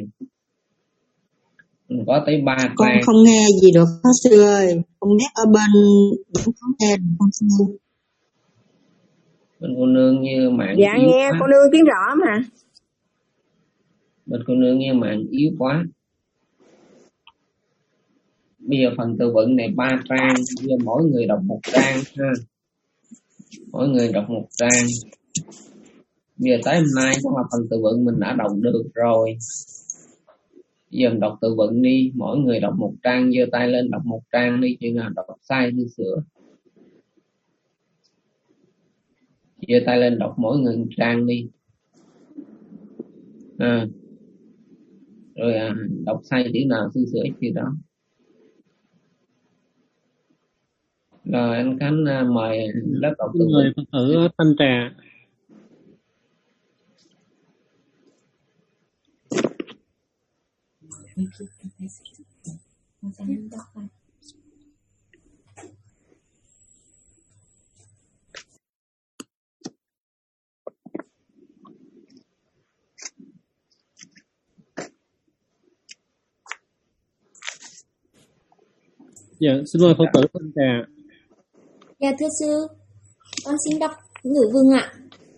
Mình có tới ba trang. Con không nghe gì được hết sư ơi. Con nét ở bên vẫn không nghe được con sư. Bên cô nương như mạng dạ yếu nghe quá. cô nương tiếng rõ mà. Bên cô nương như mạng yếu quá. Bây giờ phần từ vựng này ba trang, bây giờ mỗi người đọc một trang ha. Mỗi người đọc một trang. Bây giờ tới hôm nay chắc là phần từ vựng mình đã đọc được rồi. Bây giờ mình đọc từ vựng đi, mỗi người đọc một trang, giơ tay lên đọc một trang đi, chuyện nào đọc sai thì sửa. Giơ tay lên đọc mỗi người một trang đi. À. Rồi à, đọc sai chữ nào sư sửa chữ đó. Rồi anh Khánh à, mời lớp đọc từ người Phật tử Thanh Trà. Dạ, xin mời Phật tử Thanh Trà. Dạ thưa sư, con xin đọc ngữ vương ạ.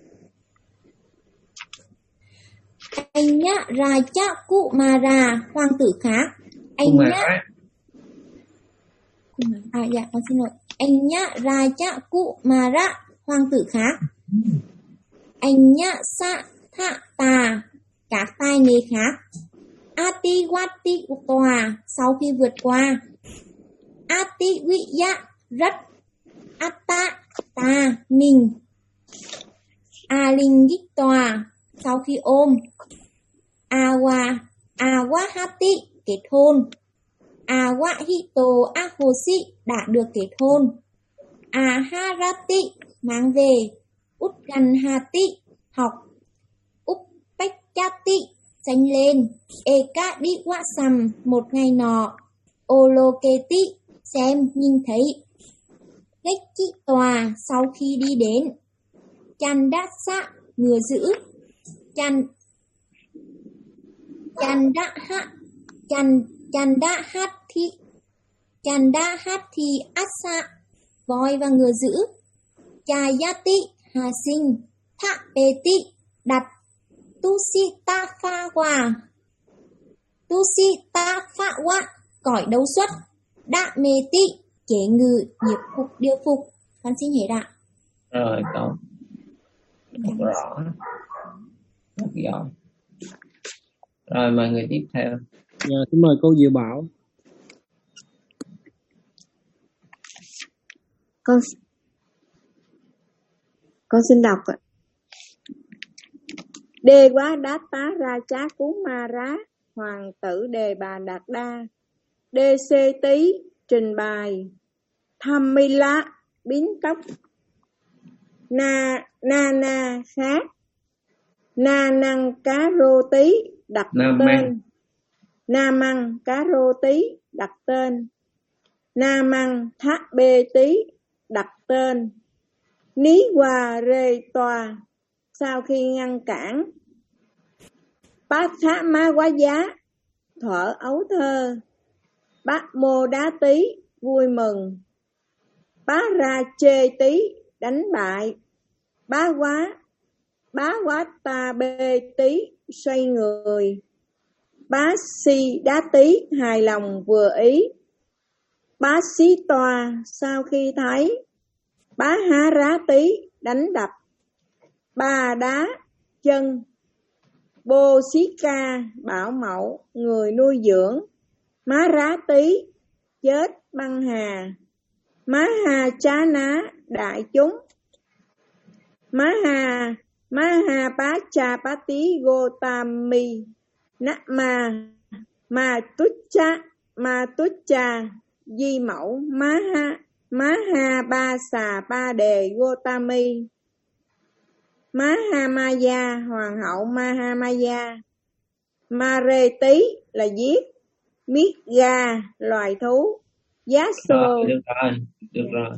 Anh nhá ra cha cụ mà ra hoàng tử khác. Anh nhá à dạ con xin lỗi. Anh nhá ra cha cụ mà ra hoàng tử khác. Anh nhá sa thạ tà các tài nghề khác. Ati wati tòa sau khi vượt qua. Ati vị dạ rất. Atta ta mình. A linh gích tòa sau khi ôm. Awa awahati kết hôn. Awahito ahoshi đã được kết hôn. Aharati mang về. Utganhati học. Uppechati sanh lên. Ekadi wasam một ngày nọ. Oloketi xem nhìn thấy. Cách chi tòa sau khi đi đến. Chăn đát xạ ngừa giữ. Chăn Chăn đá hát Chăn Chăn đá hát thi Chăn đá hát thi át xạ voi và ngừa giữ. Chà gia ti hà sinh. Thạ bê ti đặt. Tu si ta pha hòa. Tu si ta pha hòa cõi đấu xuất. Đạ mê ti chế ngự nghiệp phục điều phục. Con xin hết ạ. Rồi tốt. Rất rõ. Rất giỏi. Rồi mời người tiếp theo. Dạ, xin mời cô Diệu Bảo. Con con xin đọc ạ. Đề quá đát tá ra chá cú ma rá hoàng tử đề bà đạt đa. Đê xê tí trình bày tham mi lá biến tóc. Na na na khác. Na năng cá rô tí đặt Nam tên. Mang. Na măng cá rô tí đặt tên. Na măng thác bê tí đặt tên. Ní hòa rê tòa sau khi ngăn cản. Bát thá má quá giá thở ấu thơ. Bát mô đá tí vui mừng. Bá ra chê tí đánh bại. Bá quá Bá quá ta bê tí xoay người. Bá si đá tí hài lòng vừa ý. Bá xí toa sau khi thấy. Bá há rá tí đánh đập. Ba đá chân. Bô xí ca bảo mẫu người nuôi dưỡng. Má rá tí chết băng hà. Má hà chá ná đại chúng. Má hà Má hà bá cha bá tí gô tam mi. Nạ mà Mà tút cha Mà tút cha di mẫu. Má ha Má ha ba xà ba đề gô tam mi. Má ha ma gia hoàng hậu ma ha ma gia. Ma rê tí là giết. Miết ga loài thú. Giá xô. Rồi, được rồi, được rồi.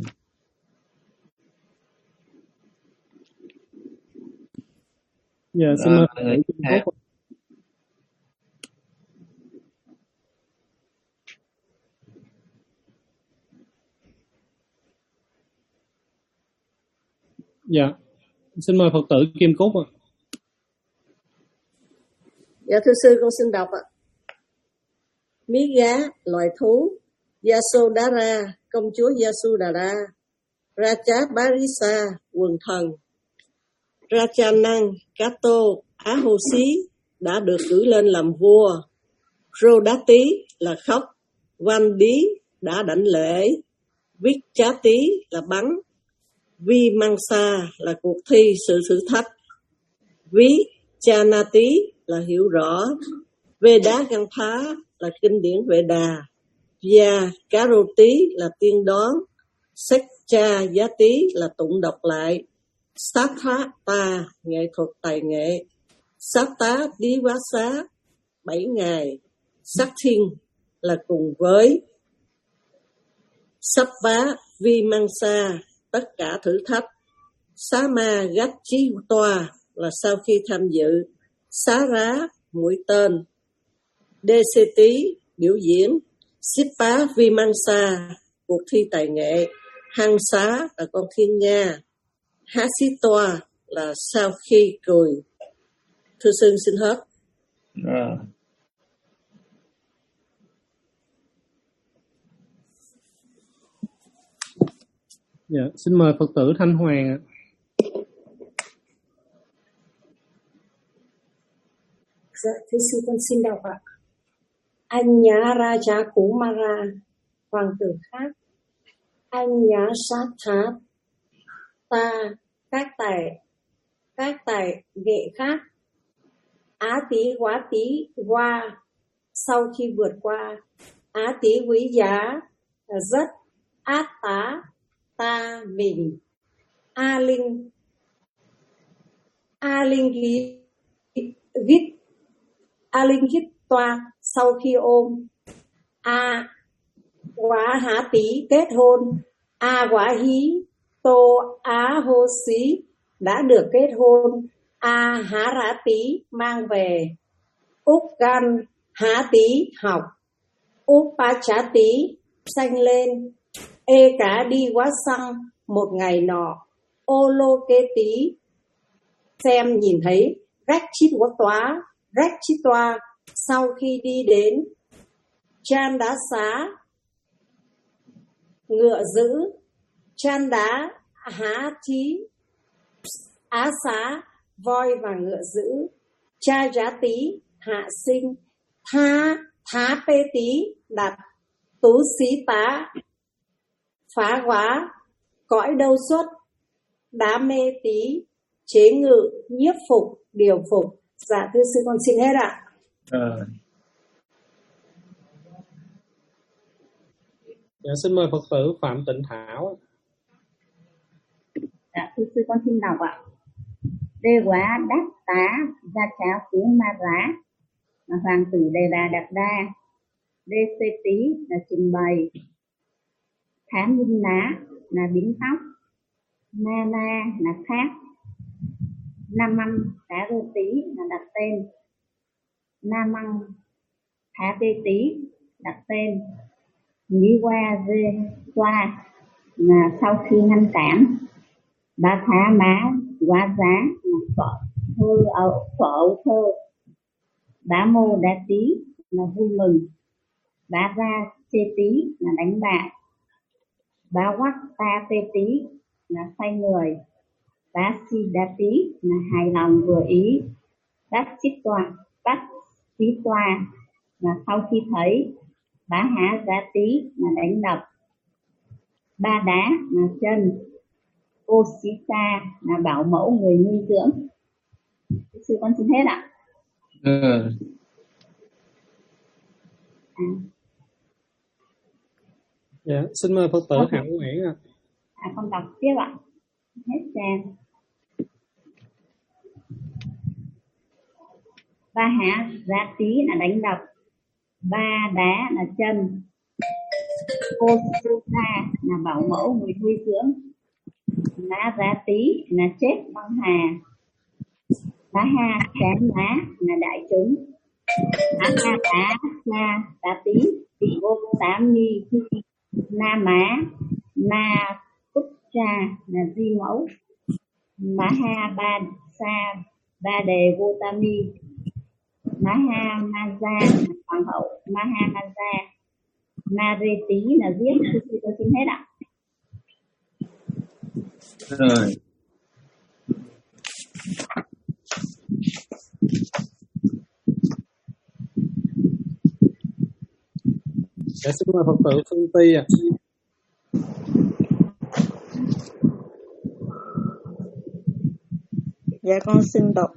Dạ, xin mời Rồi, người tiếp theo. Dạ, xin mời Phật tử Kim Cúc ạ. Dạ thưa sư, con xin đọc ạ. Mí gá loài thú. Yasodhara, công chúa Yasodhara, Raja Barisa, quần thần, Rajanang, Kato, Á Hô Xí đã được cử lên làm vua. Rodati là khóc, Vandi đã đảnh lễ, Vichati là bắn, Vimangsa là cuộc thi sự thử thách, Vichanati là hiểu rõ, Veda Gantha là kinh điển Veda, Vya Karoti là tiên đoán, Sekcha Yati là tụng đọc lại, Sathata nghệ thuật tài nghệ, Sata Divasa bảy ngày, Sakthin là cùng với, Sabba Vimangsa tất cả thử thách, Sama Gachi Toa là sau khi tham dự, Sara mũi tên, Deseti biểu diễn, Sippa Vimangsa cuộc thi tài nghệ, Hansa là con thiên nga, Hasitoa là sau khi cười. Thưa sư xin hết. Rồi. Dạ, xin mời Phật tử Thanh Hoàng ạ. Dạ, thưa sư con xin đọc ạ. Anh nhá Raja Kumara, hoàng tử khác. Anh nhá sát tháp ta, các tài các tài nghệ khác. Á tí quá tí qua, sau khi vượt qua. Á tí quý giá rất át tá ta mình. A linh A linh ghi vít A linh hít toa sau khi ôm. A quá há tí kết hôn. A quá hí tô á hô xí đã được kết hôn. A há rá tí mang về. Úc gan há tí học. Úc pa chá tí xanh lên. Ê cá đi quá xăng một ngày nọ. Ô lô kê tí xem nhìn thấy rách chít quá tóa, rách chít toa sau khi đi đến. Chan đá xá ngựa giữ. Chan đá há thí á xá voi và ngựa giữ. Cha giá tí hạ sinh. Tha thá pê tí đặt. Tú xí tá phá quá cõi đâu xuất. Đá mê tí chế ngự nhiếp phục điều phục. Dạ thưa sư con xin hết ạ. Rồi. Dạ, xin mời Phật tử Phạm Tịnh Thảo. Dạ thưa sư con xin đọc ạ. Đê quá đắc tá gia cháo cú ma rá là hoàng tử Đề Đà Đạt Đa. Đê xê tí là trình bày. Thám minh ná là bím tóc. Na na là khác. Nam măng cá rô tí là đặt tên. Nam măng thá tê tí đặt tên. Nghĩ qua dê qua là sau khi ngăn cản. Ba thá má quá giá là phở thơ ấu phở thơ. Bá mô đá tí là vui mừng. Bá ra chê tí là đánh bại. Bá quắc ta tê tí là say người. Bá si đá tí là hài lòng vừa ý. Bát chít toa bát tí toa là sau khi thấy. Bá há giá tí là đánh đập. Ba đá là chân. Ô xí ta là bảo mẫu người nuôi dưỡng. Sư con xin hết ạ. Ừ. À. Dạ, xin mời Phật tử Hảo Nguyễn ạ. À, con đọc tiếp ạ. Hết trang. Ba há giá tí là đánh đập. Ba đá là chân. Cô sư ta là bảo mẫu người nuôi dưỡng. Lá giá tí là chết băng hà. Lá ha chán lá là đại chúng. Lá ha tá na tá tí tỷ vô tám ni. Na má na cúc cha là di mẫu. Má ha ba sa ba đề vô tam ni. Má ha ma gia là hoàng hậu. Má ha ma gia Mareti là viết, sư sư tôi xin hết ạ. Rồi. Dạ xin mời Phật tử Phương Ti ạ. Dạ con xin đọc.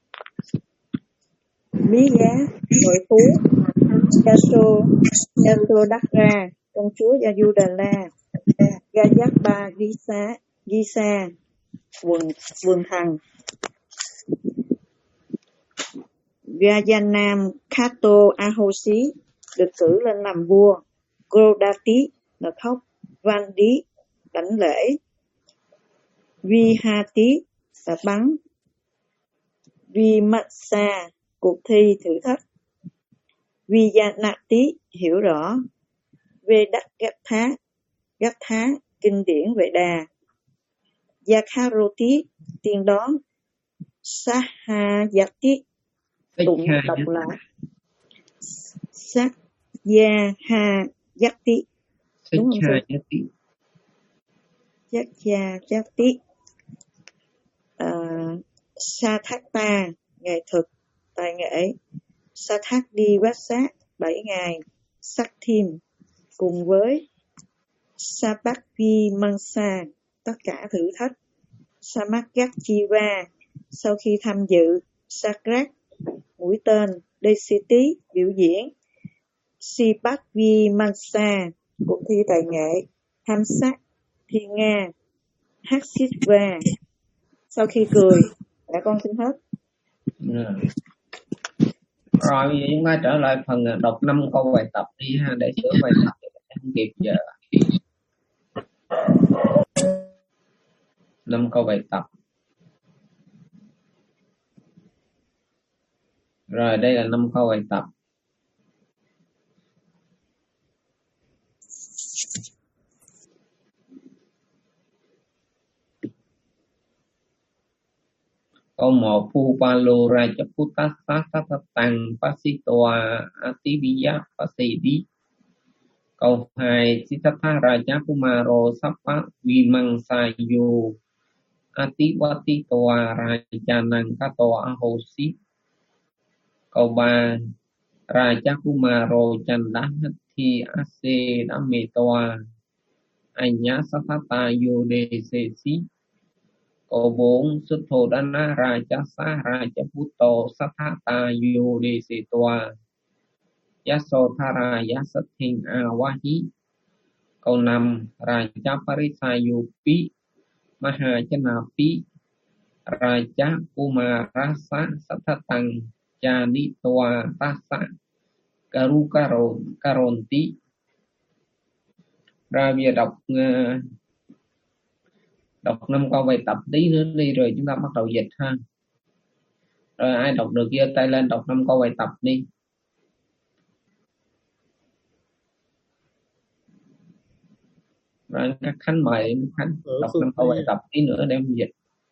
Mí giá nội phú Yaso Yaso Đắc Ra công chúa Yayu Đà La Gayatba Gisa Gisa quần vườn thần Gayanam Kato Ahosi được cử lên làm vua. Grodati là khóc. Vandi đảnh lễ. Vihati là bắn. Vimatsa cuộc thi thử thách. Viyanati hiểu rõ. Vedatgatha Gatha kinh điển Vệ Đà. Yakharoti tiên đoán. Sahayati tụng đọc lại. Sakyahayati đúng không thưa? Sakyahayati uh, Sathakta nghệ thuật tài nghệ. Sathakdi Vasa bảy ngày. Sakthim cùng với. Sabakvi Mansa tất cả thử thách. Samagat Jiva sau khi tham dự. Sakrat mũi tên. Desiti biểu diễn. Sibakvi Mansa cuộc thi tài nghệ. Hamsat thi Nga. Haksitva sau khi cười. Đã con xin hết. Rồi. Rồi bây giờ chúng ta trở lại phần đọc năm câu bài tập đi ha, để sửa bài tập không kịp giờ. Năm câu bài tập. Rồi đây là năm câu bài tập. Câu một. Pupalo Rajaputasa Satatang Pasitoa Ativiya Pasidi. Câu hai. Siddhartha Rajakumaro Sappa Vimangsayo Ativatitoa Rajanang Kato Ahosi. Câu ba. Rajakumaro Chandahathi Ase Dametoa Anya Sathata Yodesesi. Câu bốn. Sutthodana Rajasa Rajaputo Sathata Yodesetoa Yasothara Yasathing Awahi. Câu năm. Rajaparisayopi Mahachanapi Rajakumarasa Sathatang Janitoa Tasa Karukaronti. Ra bây giờ đọc đọc năm câu bài tập tí nữa đi rồi chúng ta bắt đầu dịch ha. Rồi ai đọc được giơ tay lên đọc năm câu bài tập đi. Rồi các Khánh mời Khánh đọc năm câu bài tập tí nữa để mình dịch.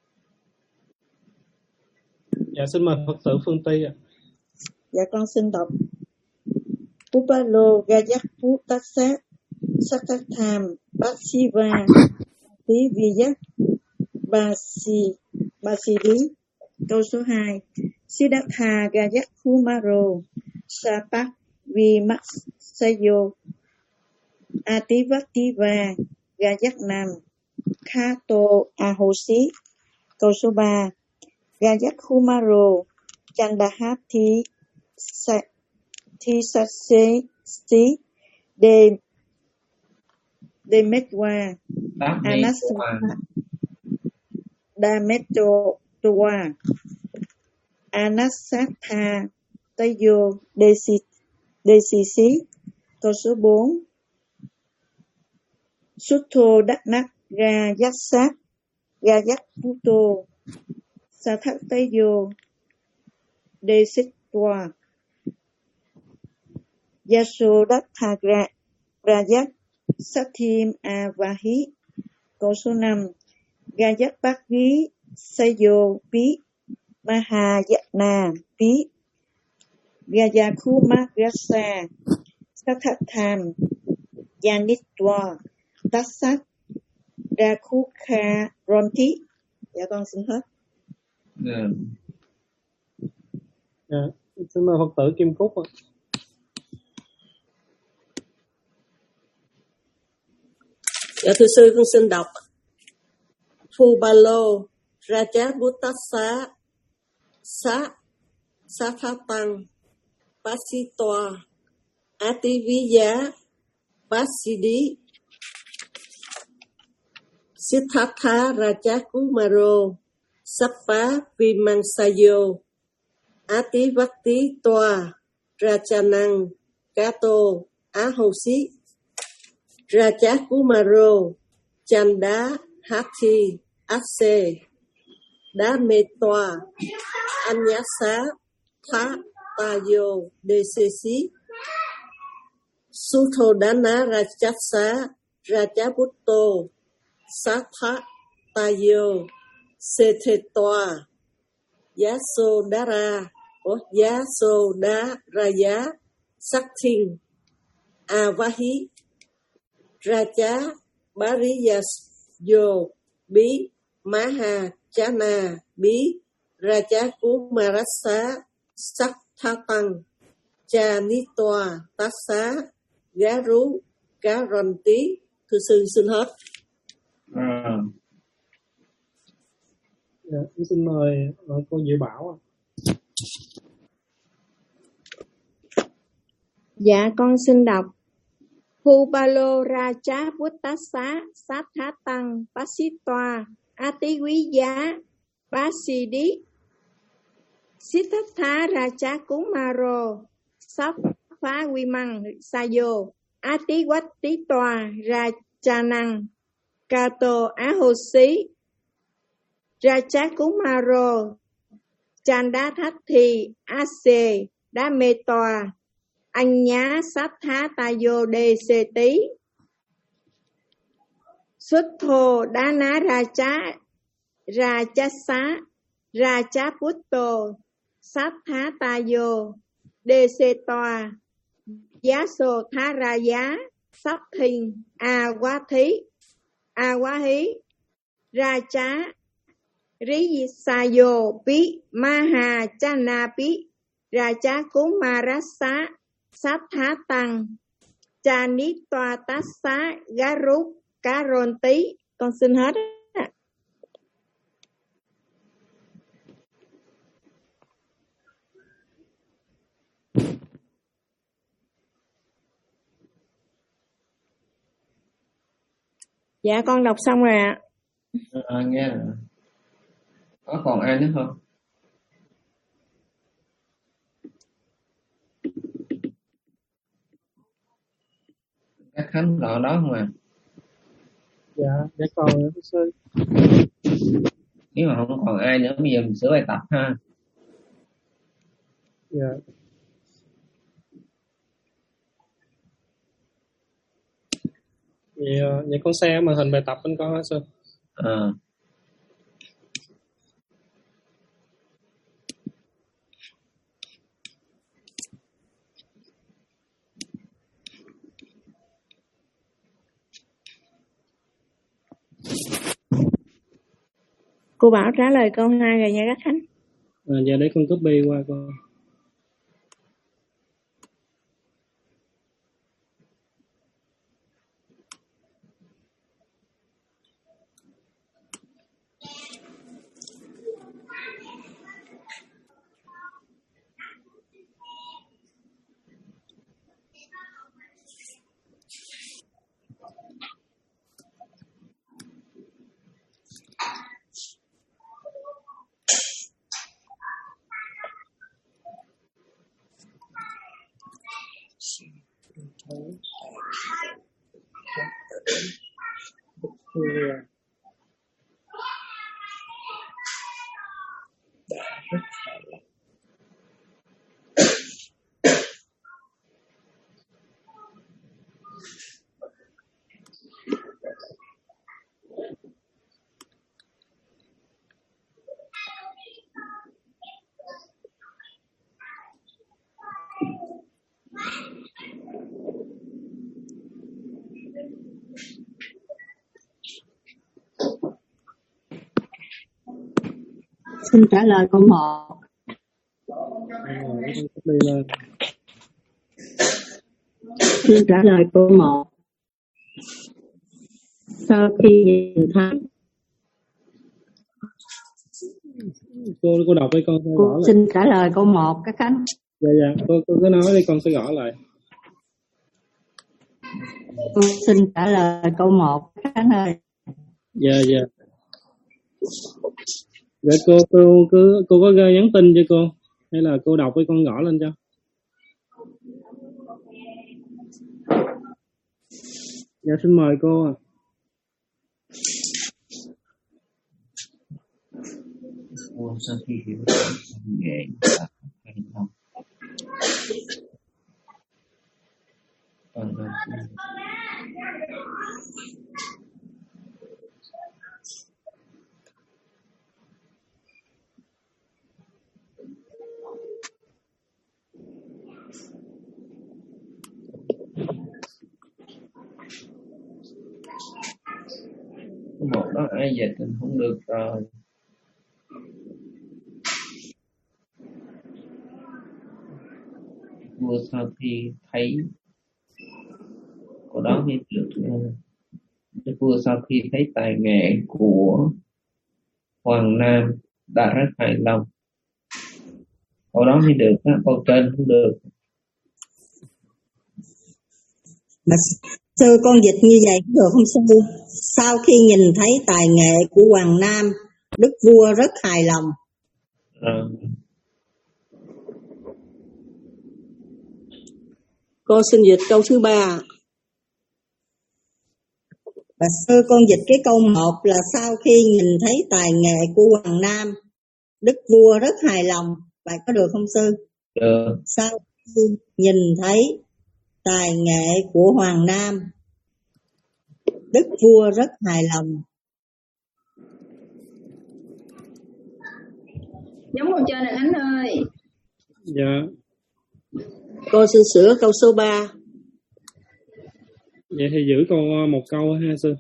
Dạ xin mời Phật tử Phương Ti ạ. Dạ con xin đọc. Upalo Gayakputasa Sakatham Basiva Tí Viyat Basi Basidi. Câu số hai. Siddhartha Gayakumaro Sapak Vimatsayo Ativativa Gayaknam Kato Ahosi. Câu số ba. Gayakumaro Chandahathi Tisase Sti De Demetwa Anasama Dametwa Anasatha Tayo Desisi. Câu số bốn. Suttho Đắc Ra Yassat Gayakputo Sathatayo Desitwa Yasodatha Rajat Sathim Avahi. Câu số năm. Gayatbhagi Sayo Pi Mahayana Pi Gayakumarasa Sathatham Janitwa Tassat Dakukha Ronti. Dạ con xin hết. Yeah. Yeah. Xin mời Phật tử Kim Cúc ạ. Dạ thưa sư, con xin đọc Phubalo Raja Buddhasa Sa Sakhatang Pasitoa Ativiya Pasidi Siddhartha Raja Kumaro Sappa Vimangsayo Ativakti Toa Rajanang Kato Ahosi Raja Kumaro Chanda Hathi Ase Đá Mê Toa Anyasa Tha Tayo Desesi Suthodana Rajasa Rajabutto Satha Tayo Sethetoa Yasodhara Yasodharaya Sakthin Avahi Raja Bariyayo Bí Maha Chana Bí Raja Kumarasa Sakthatang Chanitoa Tassa Garu Garanti. Thưa sư xin hết. À. Dạ, xin mời cô Diệu Bảo. Dạ con xin đọc Phubalo Raja Buddhasa Satthatang Pasitoa Ativiya Pasidi Siddhartha Raja Kumaro Sappa Vimang Sayo Atiwati Toa Rajanang Kato Ahosi Raja Kumaro Chanda Hathi Ase Đá Mê Toa Anh nhá sát thá tayo đề xê tí xuất thô đá ná ra chá ra chá xá ra chá bút tô sát thá tayo đề xê toa giá sô thá ra giá sắp thình a quá thí a quá hí ra chá rí sayo bí ma hà chá na bí ra chá cú ma rá xá sát thá tăng cha ní toa tá xá gá rút cá rôn tí. Con xin hết á. Dạ con đọc xong rồi ạ. À, nghe rồi. Có còn ai nữa không? Các khánh rõ đó không à? Dạ, dạ còn thưa sư. Nếu mà không còn ai nữa, bây giờ mình sửa bài tập ha. Dạ. Vậy, vậy con xem màn hình bài tập bên con hả sư? À. Cô Bảo trả lời câu hai rồi nha các Khánh. À, giờ để con copy qua con. Yeah. Xin trả lời câu một. Xin trả lời câu một. Sau khi nhìn thấy, cô cô đọc với con sẽ cô gõ lại. xin trả lời câu một các Khánh. Dạ dạ, cô cô cứ nói đi, con sẽ gõ lại. Cô xin trả lời câu một các Khánh ơi. Dạ dạ. Dạ cô cô cứ cô có nhắn tin cho cô hay là cô đọc với con gõ lên cho. Dạ xin mời cô ạ. Cô sau khi hiểu nghệ và hành động toàn đoàn một đó ai dịch thì không được rồi. Vua sau khi thấy của đó mới được Đức vua sau khi thấy tài nghệ của Hoàng Nam đã rất hài lòng. Câu đó mới được, câu trên không được. Mà sư con dịch như vậy cũng được không sư? Sau khi nhìn thấy tài nghệ của Hoàng Nam, Đức vua rất hài lòng. À. Con xin dịch câu thứ ba. Và sư con dịch cái câu một là sau khi nhìn thấy tài nghệ của Hoàng Nam, Đức vua rất hài lòng. Vậy có được không sư? Được. Sau khi nhìn thấy tài nghệ của Hoàng Nam, Đức vua rất hài lòng. Giống câu trên này Khánh ơi. Dạ. Con xin sửa câu số ba. Vậy thì giữ câu một câu ha sư.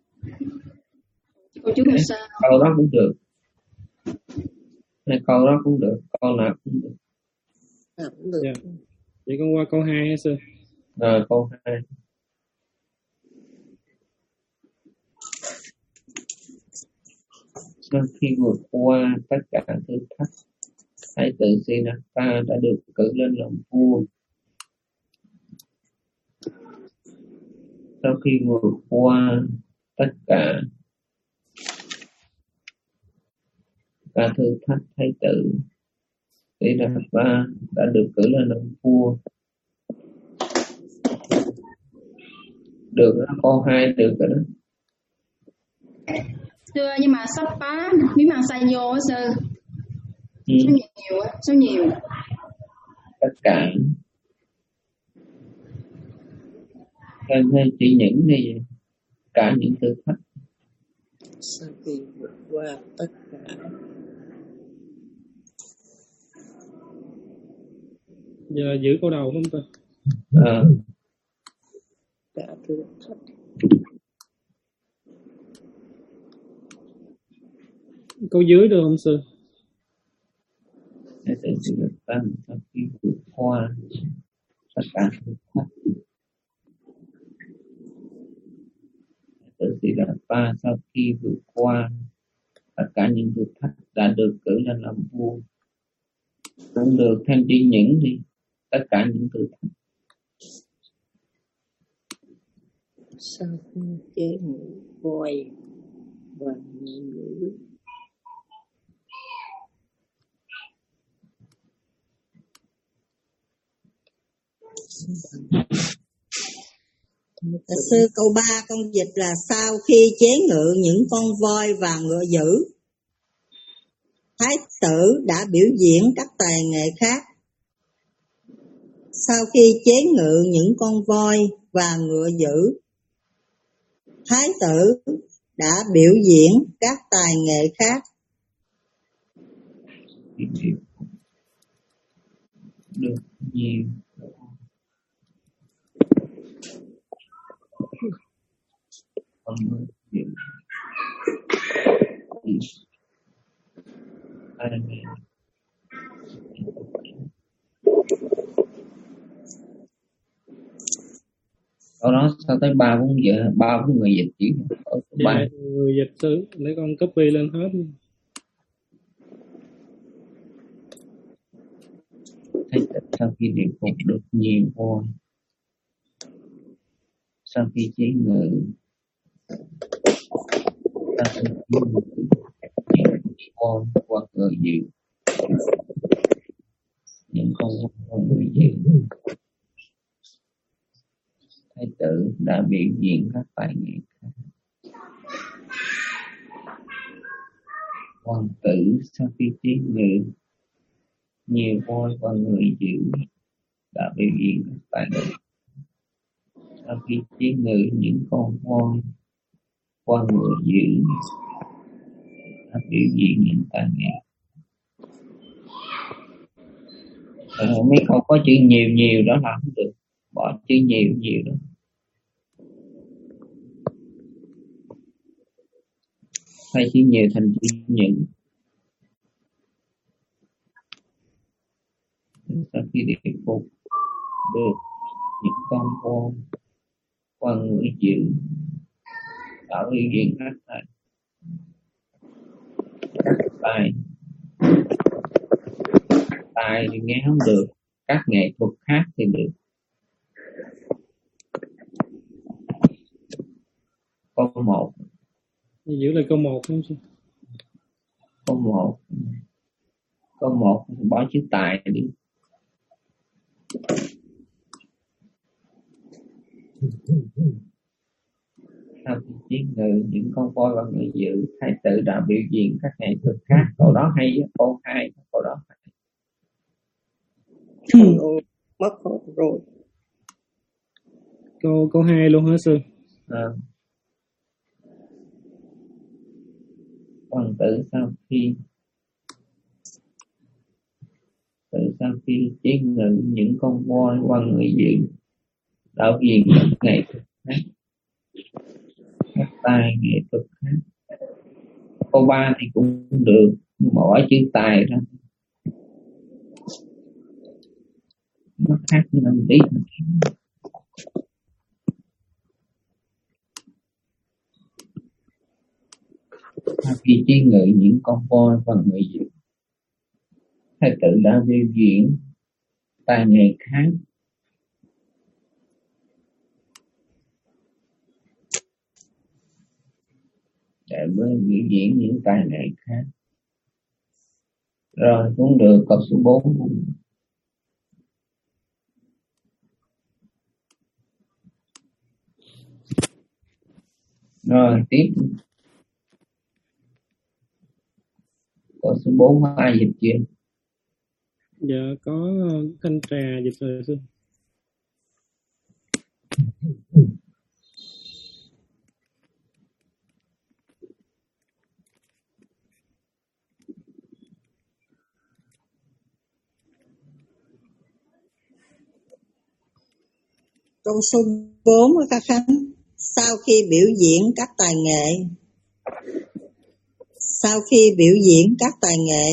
Câu chú sao? Câu đó cũng được. Hai câu đó cũng được, câu nào cũng được. À, cũng được. Dạ. Vậy con qua câu hai ha sư. Rồi câu hai. Sau khi vượt qua tất cả thử thách, thái tử Siddhartha đã được cử lên làm vua. Sau khi vượt qua tất cả cả thử thách, thái tử Siddhartha đã được cử lên làm vua. Được đó, câu hai được rồi đó. Thưa nhưng mà sắp phá miếng mang say vô sư. Ừ. Số nhiều á, số nhiều. Tất cả. Thêm hay chỉ những hay gì? Cả những thử thách. Sau khi vượt qua tất cả. Giờ giữ câu đầu không ta? À. Cả thử thách. Câu dưới được không sư? Để tự sự được tăng sau khi vượt qua tất cả thử thách. Tự sự được ta sau khi vượt qua tất cả những thử thách đã được cử lên làm vua. Cũng được, thêm chỉ những đi tất cả những thử thách. Sau khi chế ngự voi và ngữ. Sư câu ba con dịch là sau khi chế ngự những con voi và ngựa dữ, thái tử đã biểu diễn các tài nghệ khác. Sau khi chế ngự những con voi và ngựa dữ, thái tử đã biểu diễn các tài nghệ khác. Được nhiều. tai nghe. Ở đó sao tới ba bốn giờ ba bốn người dịch chỉ ở Vậy ba lại người dịch sư để con copy lên hết. thấy sau khi điều phục được nhiều voi, sau khi chế ngự, sau khi chế ngự nhiều voi qua cờ dự, những con voi người dự, thái tử đã biểu diễn các tài nghệ khác. Hoàng tử sau khi chế ngự nhiều voi và người dự đã biểu diễn các tài nghệ. Sau khi chế ngự những con voi qua người dự đã biểu diễn những tài nghệ. Ờ, mấy câu có chữ nhiều nhiều đó là không được, bỏ chữ nhiều nhiều đó. Thay chữ nhiều thành chữ những. Sau khi điều phục được những con voi qua người dự đã biểu diễn các tài các tài tài thì nghe không được, các nghệ thuật khác thì được. Câu một Giữ lại câu một không chứ? câu một câu một bỏ chữ tài đi. Sau khi chiến ngự những con voi và người dự, thái tử đã biểu diễn các nghệ thuật khác. Câu đó hay, câu hai câu đó hay. Mất hồn rồi. Câu câu hai luôn hả sư? À. Hoàng tử sau khi từ sau khi chiến ngự những con voi qua người dự đã biểu diễn các nghệ thuật khác, các tài nghệ thuật khác. Câu ba thì cũng được, nhưng mà bỏ chữ tài ra nó khác như một tí. Sau khi chiến ngự những con voi và người dự, thái tử đã biểu diễn tài nghệ khác. Để với biểu diễn những tài nghệ khác. Rồi cũng được, câu số bốn. Rồi tiếp. Câu số bốn có ai dịch chưa? Dạ có Thanh Trà dịch rồi sư. Câu số bốn các Khánh. Sau khi biểu diễn các tài nghệ Sau khi biểu diễn các tài nghệ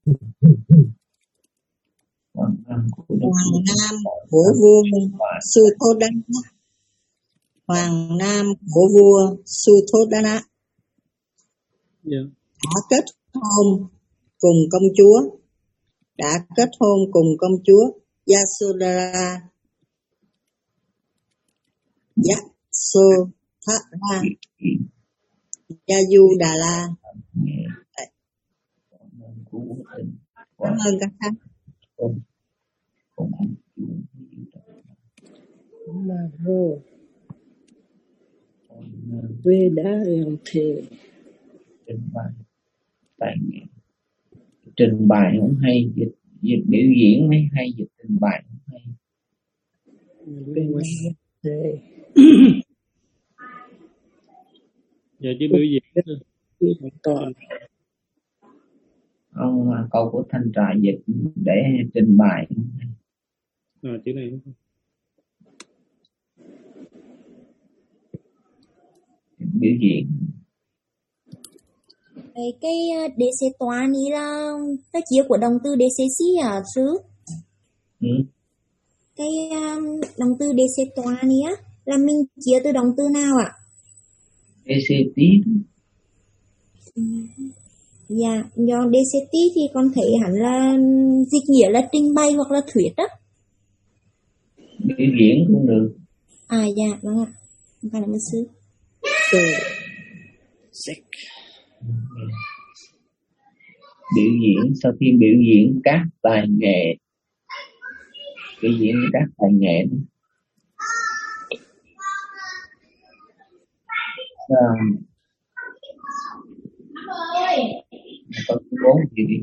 Hoàng Nam của vua Sutthodana Hoàng Nam của vua Sutthodana yeah. đã kết hôn cùng công chúa đã kết hôn cùng công chúa Yasodhara Yasodhara Yayudhara. Cảm ơn các khán. Maro Veda Thề trình bày tài nghệ. Trình bày không hay, dịch dịch biểu diễn mới hay, dịch trình bày không hay. Giờ chỉ biểu diễn toàn. Ông câu của Thanh Trà dịch để trình bày không hay. À, chữ này đúng không? Biểu diễn. Cái cái đê xê toán này là cái chia của động từ đê xê xí à sư? Ừ. Cái um, động từ đê xê toán này á là mình chia từ động từ nào ạ? đê xê tí. Dạ, do đê xê tí thì con thấy hẳn là dịch nghĩa là trình bày hoặc là thuyết á. Biểu diễn cũng được. À dạ, vâng ạ. Cảm ơn sư. Biểu diễn, sau khi biểu diễn các tài nghệ, biểu diễn các tài nghệ đó. À, con bốn gì đi.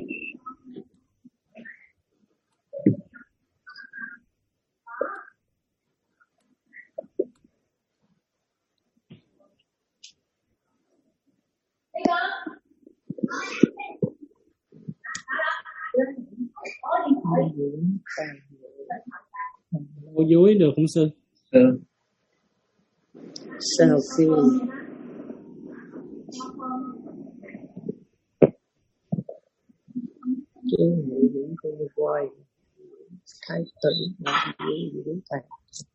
Ô dối được không sư? Ừ. Sau khi chế ngự những con voi thái tử là dưới dưới tay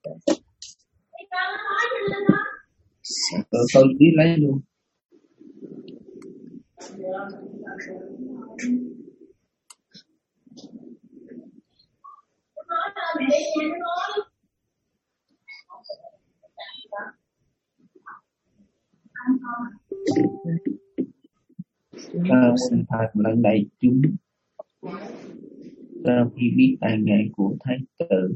Tôi tôi biết lấy luôn. Cao quân thạc lẫn đại chúng sau khi biết tài nghệ của thái tử.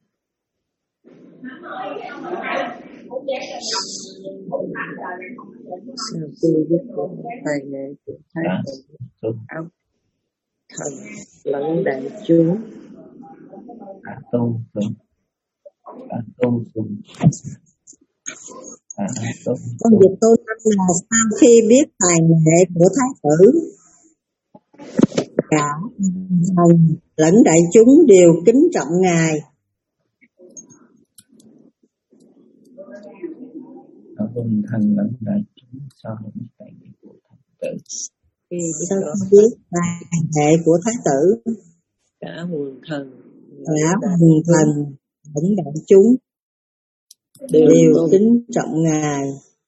Sau khi biết tài nghệ của thái tử, áo thần lẫn đại chúng đã tôn sùng, đã tôn sùng, đã tôn sùng. Con dịch tôi là sau khi biết tài nghệ của thái tử, cả thần lẫn đại chúng đều kính trọng ngài. Cả quân thần lẫn đại chúng sau khi biết tài nghệ của thái tử. Sau khi biết tài nghệ của thái tử, cả quần thần cả quần thần lẫn đại chúng đều, đều kính trọng ngài.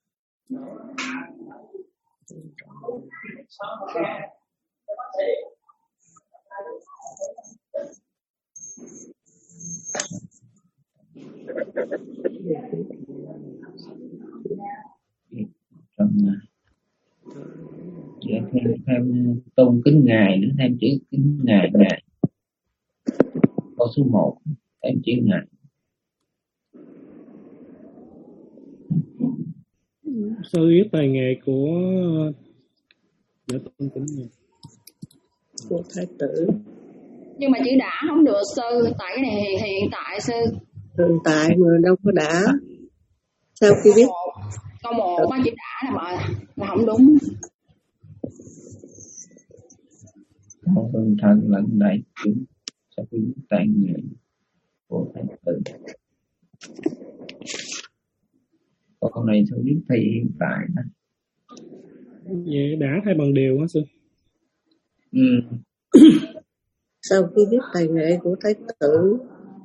Trong dạ, thêm thêm tôn kính ngài nữa, thêm chữ kính ngài ngài. Câu số một thêm chữ ngài. Sơ biết tài nghệ của để tôn kính ngài của thái tử. Nhưng mà chữ đã không được sư, tại cái này hiện, hiện tại sư. Hiện tại mà đâu có đã. Sau khi biết câu một có chữ đã là mà là không đúng. Câu vân thần lẫn đại chúng sau khi biết tài nghệ của thái tử. Câu này sao biết thầy hiện tại đó. Vậy đã thay bằng điều hả sư? Ừ. Sau khi biết tài nghệ của thái tử,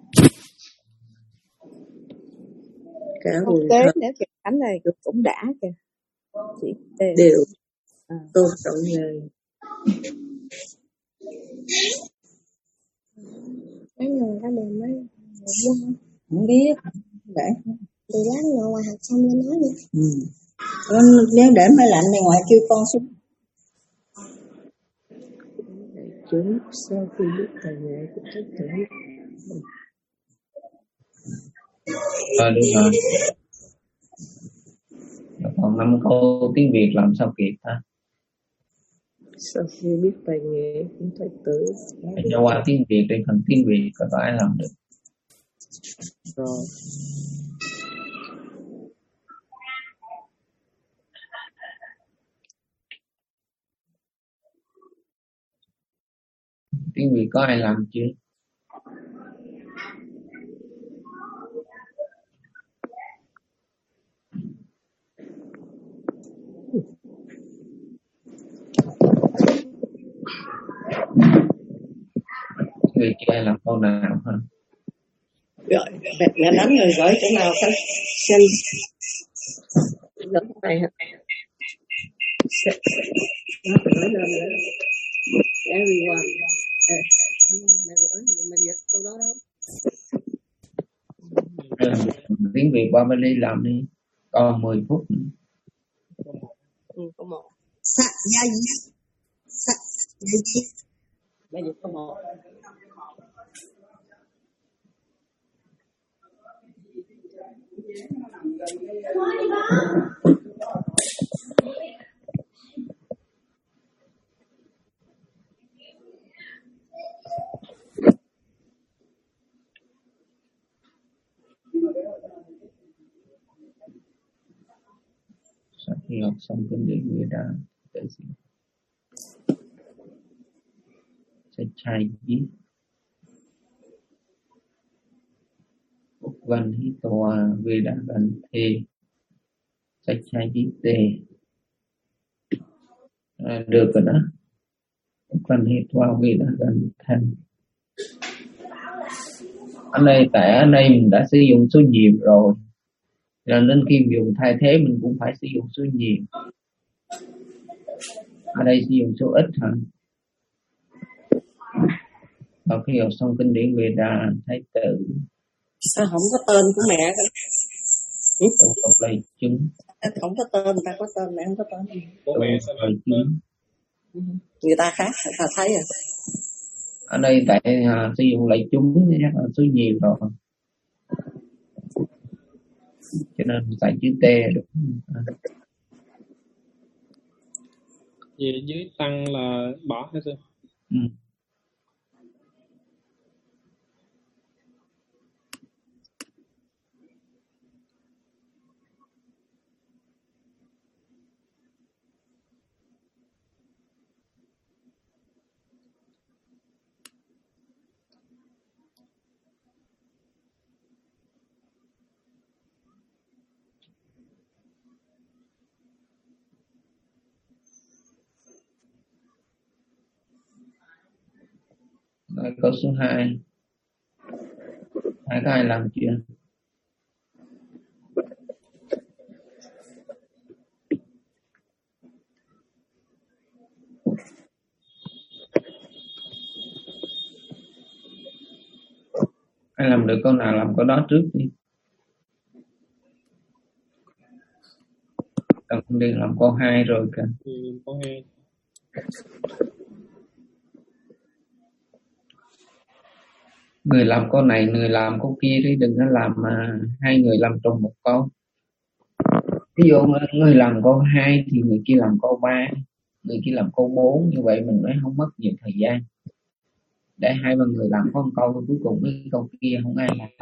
cả quần tế thần nếu kìa ánh này cũng đã kìa chỉ đều à. tôn trọng ngài. Mấy người ra đường mới Không biết để từ lát nữa ngoài học xong mới nói nữa. Ừ. Nếu để máy lạnh thì ngoại kêu con xuống. Chúng sau khi biết tài nghệ của thái tử. Rồi đúng rồi. Còn năm câu tiếng Việt làm sao kịp ta? Sau khi biết tài nghệ của thái tử. Cho qua tiếng Việt đi, phần tiếng Việt có ai làm được. Rồi. Tiếng Việt có ai làm chưa? người kia làm câu nào hả? Rồi, mẹ, mẹ đánh rồi gửi chỗ nào xem xem gửi này hả? Nó gửi lên nữa. Everyone. Mẹ gửi mẹ dịch câu đó đó. Tiếng Việt qua bên đi làm đi. Còn mười phút nữa. Ừ, câu một. Sa gia di. Sa gia di. Mẹ dịch câu một. Sau khi học xong kinh điển Veda tự sẽ trai viết Văn hít tòa Veda gần thê sẽ trai viết tê à, được rồi đó. Văn hít tòa Veda gần thanh. Ở đây tại ở đây mình đã sử dụng số nhiều rồi, cho nên khi dùng thay thế mình cũng phải sử dụng số nhiều. Ở đây sử dụng số ít hả? Sau khi học xong kinh điển Veda Thái tử sao không có tên của mẹ cơ? tổng hợp lấy chứng. Không có tên, người ta có tên, mẹ không có tên. Tổng hợp lấy chứng. Người ta khác, người ta thấy à. Ở đây tại à, sử dụng lấy chúng chắc là số nhiều rồi, cho nên xài chữ T đúng. Vì dưới tăng là bỏ hết rồi. Ừ. Rồi câu số hai. Hai có ai làm chưa? Ai làm được câu nào làm câu đó trước đi. Tao cũng đi làm câu hai rồi kìa. Ừ, câu hai. Người làm câu này, người làm câu kia đi, đừng có làm mà hai người làm trùng một câu. Ví dụ người làm câu hai thì người kia làm câu ba, người kia làm câu bốn, như vậy mình mới không mất nhiều thời gian. Để hai ba người làm có một câu, cuối cùng cái câu kia không ai làm.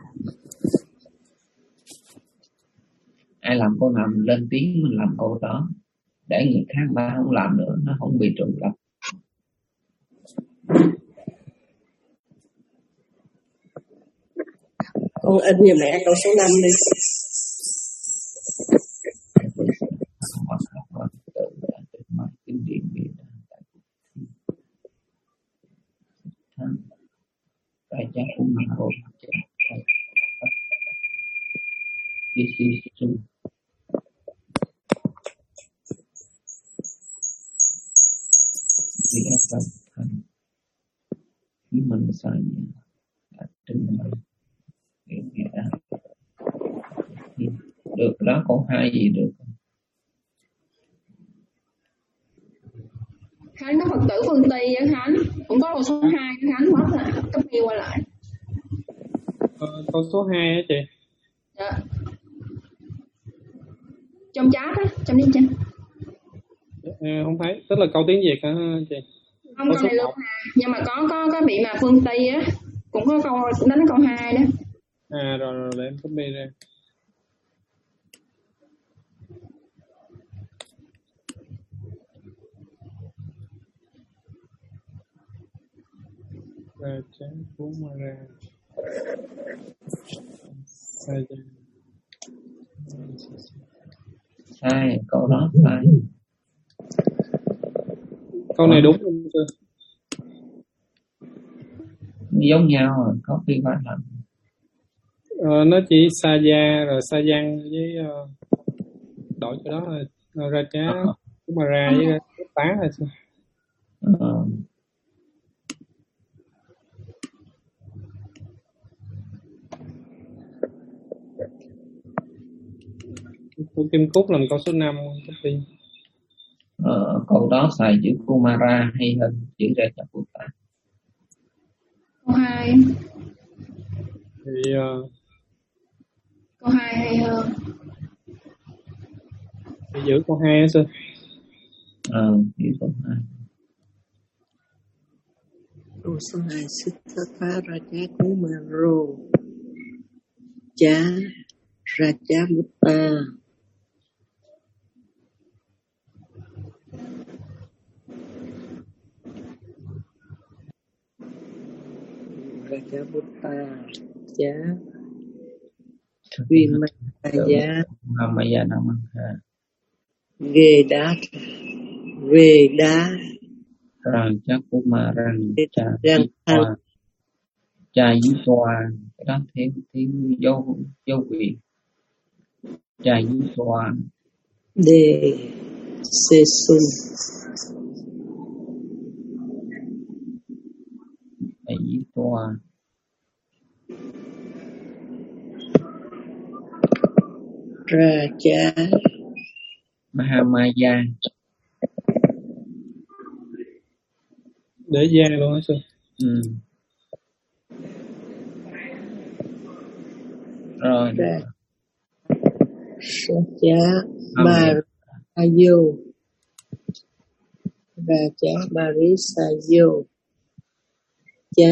Ai làm câu nào mình lên tiếng mình làm câu đó, để người khác ta không làm nữa, nó không bị trùng lặp. Con in giùm mẹ câu số năm đi. Kinh điển Veda đại giác của mình hộ This is true. Vì đã tập thành khi mình sai nhẹ đã trình bày để nghe đã được đó. Câu hai gì được Khánh có Phật tử phương Tây với Khánh cũng có câu số hai. Khánh mất lại copy qua lại. Ờ, câu số hai á chị. Dạ. Trong chat á, trong liên trên. À, không thấy, tức là câu tiếng Việt hả chị? Không, câu này luôn à, nhưng mà có có có bị mà phương Tây á cũng có câu cũng đánh câu hai đó. À rồi rồi để em copy ra. Ra chán cuốn mà ra. Sai sai câu đó sai. Câu này đúng không sư? giống nhau rồi, có khi phải làm. Ờ, nó chỉ sa gia rồi sa văn với uh, đổi chỗ đó là uh, ra chá Ờ. cũng mà ra với ra tá là sao? Ờ. Cô Kim Cúc làm câu số năm đi. Ờ, câu đó xài chữ Kumara hay hơn chữ Rajaputta. Câu hai. Thì uh, câu hai hay hơn. Thì giữ câu hai á sư. Ờ, giữ câu hai. Câu số hai Siddhartha Raja Kumaro Cha Rajaputta Rajaputta Cha Vimaya Vimaya Namaka Vedat Veda Rajakumaran Chayitwa Chayitwa, cái đó thêm thêm dấu dấu vị Chayitwa De Sesun Chayitwa Raja Mahamaya để gia luôn hả sư? Ừ. Rồi. Raja Barisayo Raja Barisayo Chá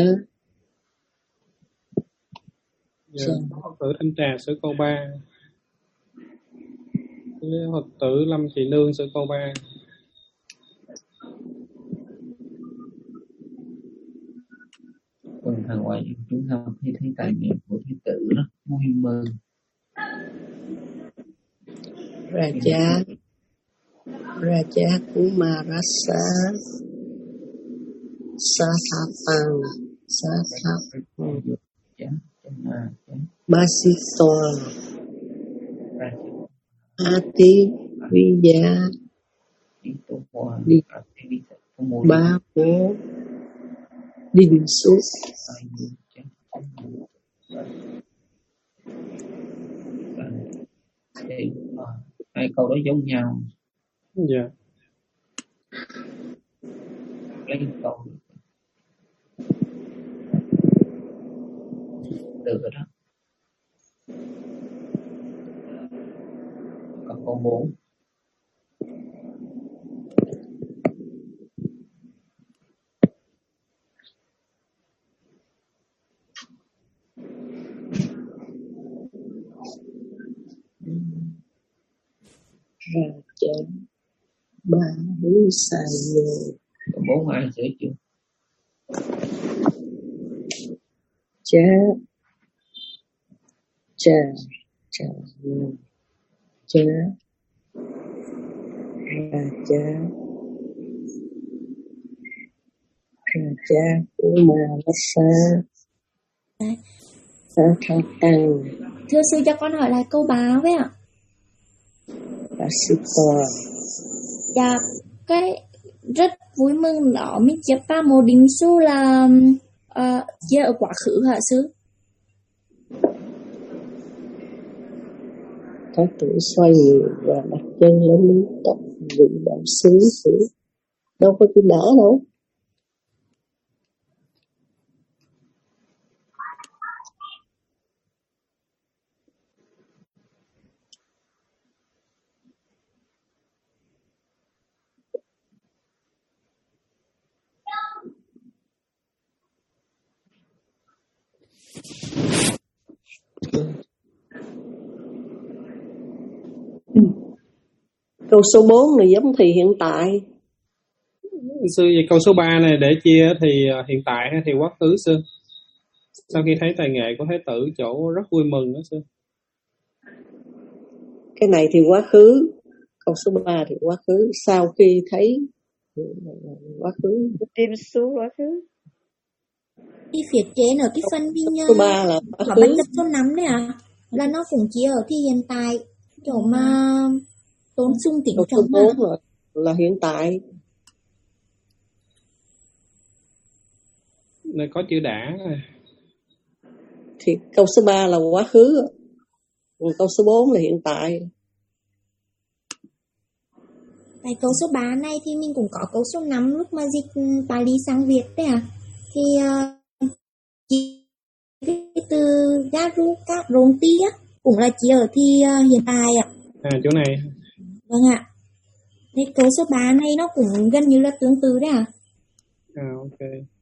Giờ Phật tử Thanh Trà sửa câu ba, Phật tử Lâm Thị Nương sửa câu ba. Phần thằng ngoại chúng ta thấy thấy tài nghệ của Thế Tử đó vui mừng. Raja Raja Kumarasa Sathapang Sathapang Basito Ati Vija Ba Bố Đình Xuất hai câu đó giống nhau. Dạ. Lấy câu được rồi đó. Còn câu bốn. Raja Barisayo. Câu bốn ai sửa chưa? Cha Cha Cha Cha Raja Raja Kumarasa Sathapang. Thưa sư, cho con hỏi lại câu ba với ạ. Basito. Dạ, cái rất vui mừng đó mình chép ba mô đình su là uh, chia ở quá khứ hả sư? Thái tử xoay người và đặt chân lên núi tộc vị đạo xứ thì đâu có chữ đã đâu. Câu số bốn này giống thì hiện tại. Sư, về câu số ba này để chia thì hiện tại hay thì quá khứ sư? Sau khi thấy tài nghệ của Thái tử chỗ rất vui mừng đó sư. Cái này thì quá khứ, câu số ba thì quá khứ. Sau khi thấy quá khứ. Tìm xuống quá khứ. Cái phía trên ở cái phần hình Số ba là quá có khứ. bạch tập số năm đấy à, là nó cũng chia ở cái hiện tại chỗ mà tôn sung kính Câu số trọng mà. bốn là, là hiện tại. Này có chữ đã. Thì câu số ba là quá khứ. Còn câu số bốn là hiện tại. Tại câu số ba này thì mình cũng có câu số năm lúc mà dịch Pali sang Việt đấy à. Thì uh, chỉ cái từ Garu các rong ti á cũng là chỉ ở thì uh, hiện tại ạ. À chỗ này. Vâng ạ. Thì câu số ba này nó cũng gần như là tương tự đấy à. À ok.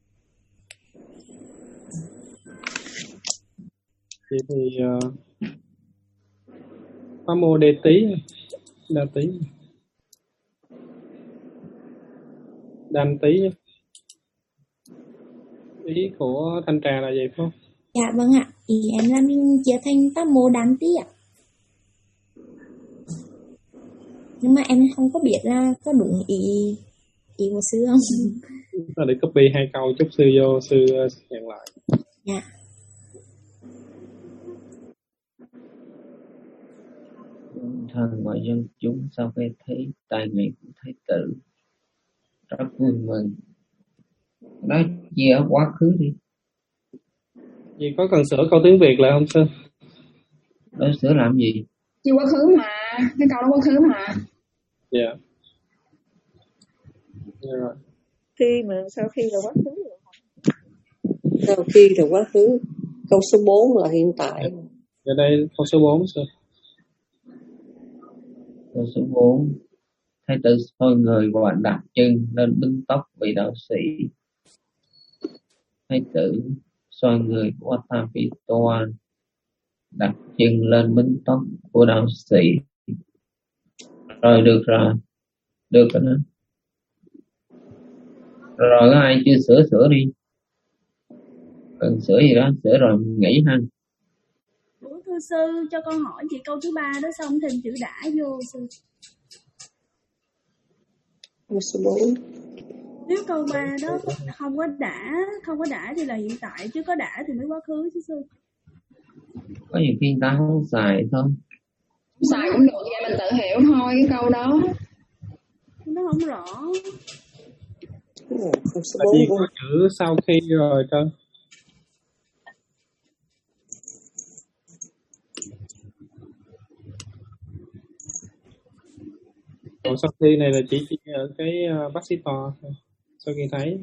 Vậy thì uh, Pamo đề tí, đa tí, đan tí. Ý của thanh trà là vậy phải không? Dạ vâng ạ. Ý em là mình chia thành Pamo đan tí ạ. Nhưng mà em không có biết là có đúng ý ý của sư không. Là để copy hai câu chút sư vô sư nhận lại. Dạ. Thần và dân chúng sau khi thấy tài nghệ của Thái tử rất vui mừng. Nói chia ở quá khứ đi. Vì có cần sửa câu tiếng Việt lại không sư? Đó sửa làm gì? Chia quá khứ mà, cái câu đó quá khứ mà. Dạ. Yeah. Yeah, rồi. Khi mà sau khi là quá khứ rồi. Sau khi là quá khứ. Câu số bốn là hiện tại. Ở đây câu số bốn sư. Câu số bốn. Thái tử soi người và đặt chân lên bưng tóc vị đạo sĩ. Thái tử soi người của Thapitoa đặt chân lên bưng tóc của đạo sĩ. Rồi được rồi. Được rồi đó. Rồi có ai chưa sửa sửa đi. Cần sửa gì đó, sửa rồi nghỉ ha. Ủa thưa sư, cho con hỏi chị câu thứ ba đó xong thêm chữ đã vô sư. Câu số bốn. Nếu câu ba đó không có đã, không có đã thì là hiện tại, chứ có đã thì mới quá khứ chứ sư. Có nhiều khi người ta không xài thôi. Xài cũng được, vậy mình tự hiểu thôi cái câu đó. Nó không rõ. Tại vì có chữ sau khi rồi trơn. Còn sau khi này là chỉ chỉ ở cái uh, bác sĩ to thôi. Sau khi thấy.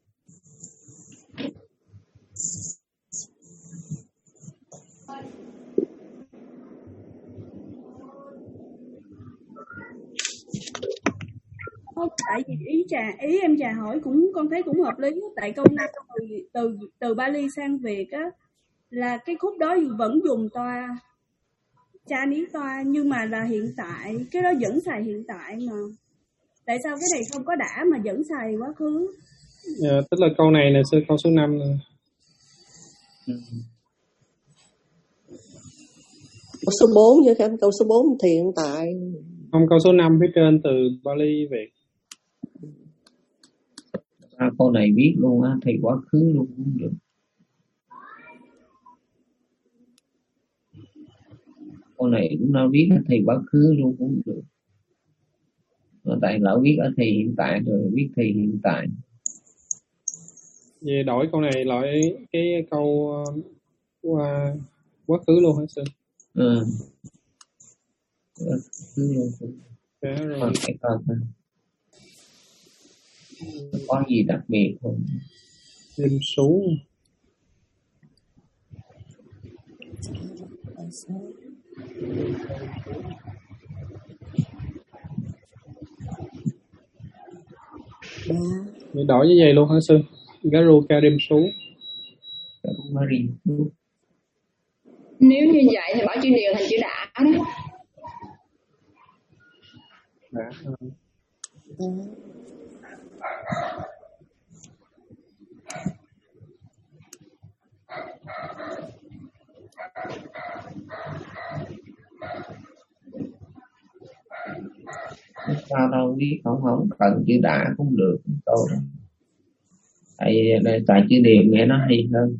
Không, tại vì ý trà ý em trà hỏi cũng con thấy cũng hợp lý, tại câu năm từ từ từ Bali sang Việt á là cái khúc đó vẫn dùng toa cha ní toa nhưng mà là hiện tại, cái đó vẫn xài hiện tại mà. Tại sao cái này không có đã mà vẫn xài quá khứ? Dạ, tức là câu này là câu số năm này. Ừ. Câu số bốn chứ không? Câu số bốn thì hiện tại. Không, câu số năm phía trên từ Bali Việt. À, câu này biết luôn á, thì quá khứ luôn cũng được. Câu này cũng nó viết thì quá khứ luôn cũng được. Mà tại lỡ viết ở thì hiện tại rồi viết thì hiện tại. Về đổi câu này lại cái câu uh, qua quá khứ luôn hả sư? Ừ. Quá khứ luôn cũng. Dạ rồi. Còn cái câu này có gì đặc biệt không? Đêm xuống. Để đổi như vậy luôn hả sư? Garu ca đêm xuống. Nếu như vậy thì bỏ chữ điều thành chữ đã đó. Đã. Ừ. Sao đâu biết, không không cần chữ đã cũng được câu đó. tại tại chữ điệu nghe nó hay hơn.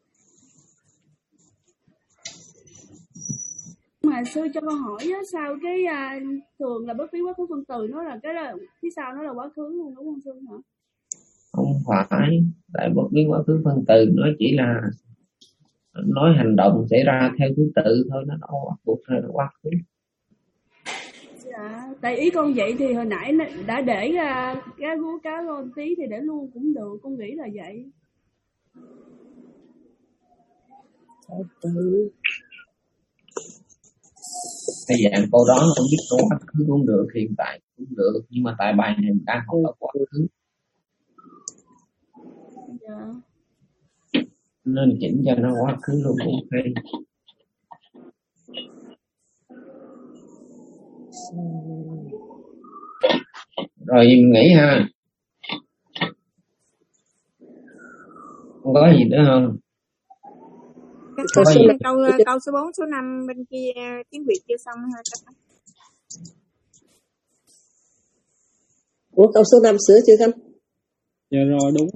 Mà sư cho con hỏi á, sao cái à, thường là bất biến quá khứ phân từ nó là cái là phía sau nó là quá khứ luôn đúng không sư hả? Không phải, tại bất biến quá khứ phân từ nó chỉ là nói hành động xảy ra theo thứ tự thôi, nó đâu bắt buộc là quá khứ. Dạ, tại ý con vậy thì hồi nãy đã để ra cá gú cá lon tí thì để luôn cũng được, con nghĩ là vậy. Cái dạng câu đó không biết có quá khứ cũng được, hiện tại cũng được, nhưng mà tại bài này đang học là quá khứ. Dạ. Nên chỉnh cho nó quá khứ luôn cũng ok. Rồi mình nghĩ ha, không có gì nữa không? Các câu, số, câu, câu số bốn, số năm bên kia tiếng Việt chưa xong ha. Ủa câu số năm sửa chưa Khanh? Dạ rồi, đúng.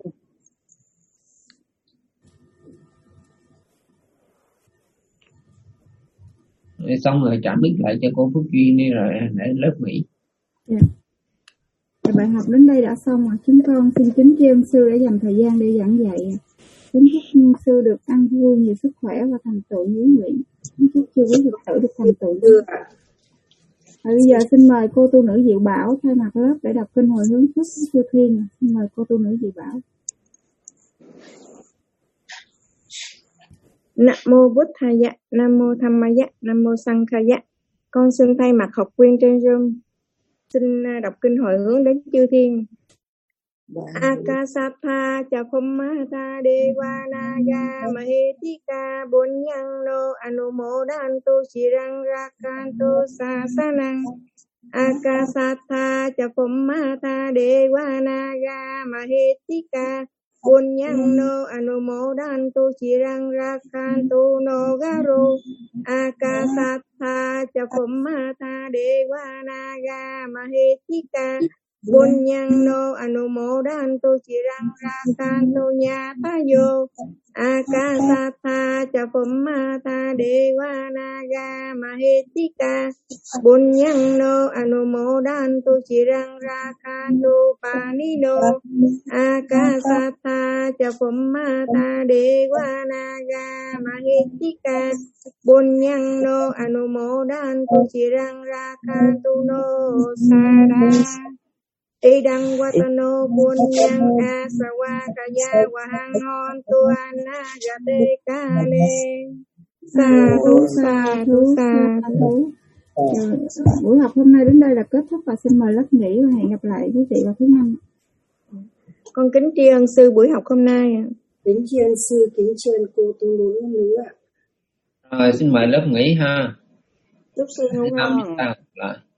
Rồi xong rồi trả biết lại cho cô Phước Duyên đi rồi để lớp nghỉ. Dạ. Và bài học đến đây đã xong rồi. Chúng con xin kính tri ân sư đã dành thời gian để giảng dạy. Kính chúc sư được ăn vui, nhiều sức khỏe và thành tựu hiếu nguyện. Kính chúc chư quý Phật tử được thành tựu. Và bây giờ xin mời cô tu nữ Diệu Bảo thay mặt lớp để đọc kinh hồi hướng xuất chư thiên. Xin mời cô tu nữ Diệu Bảo. Nam mô Bụt Thaya, Nam mô Dhammaya, Nam mô Sankhaya. Con xin thay mặt học viên trên Zoom xin đọc kinh hồi hướng đến chư thiên. Akasatha Chaphumata Devanaga Mahetika Bunyano Anumodantu Sirang Rakantu Sasanang. Akasatha Chaphumata Devanaga Mahetika Bunyano Anumodantu Sirang Rakantu Nogaro. Akasatha Chaphumata Devanaga Mahetika Bunyano Anumodantu Sirang Rakantu Nyatayo. Akasatha Chaphumata Devanaga Mahetika Bunyano Anumodantu Sirang Rakantu Panino. Akasatha Chaphumata Devanaga Mahetika Bunyano Anumodantu Sirang Rakantu No Sada. Idang watano punyang asawakaya wahang hon tuana gate kale. Sa thu sa thu sa thu. Buổi học hôm nay đến đây là kết thúc và xin mời lớp nghỉ và hẹn gặp lại quý vị vào thứ năm. Con kính tri ân sư buổi học hôm nay. Kính tri ân sư, kính tri ân cô tu nữ nữa. Rồi xin mời lớp nghỉ ha. Chúc sư ngủ ngon.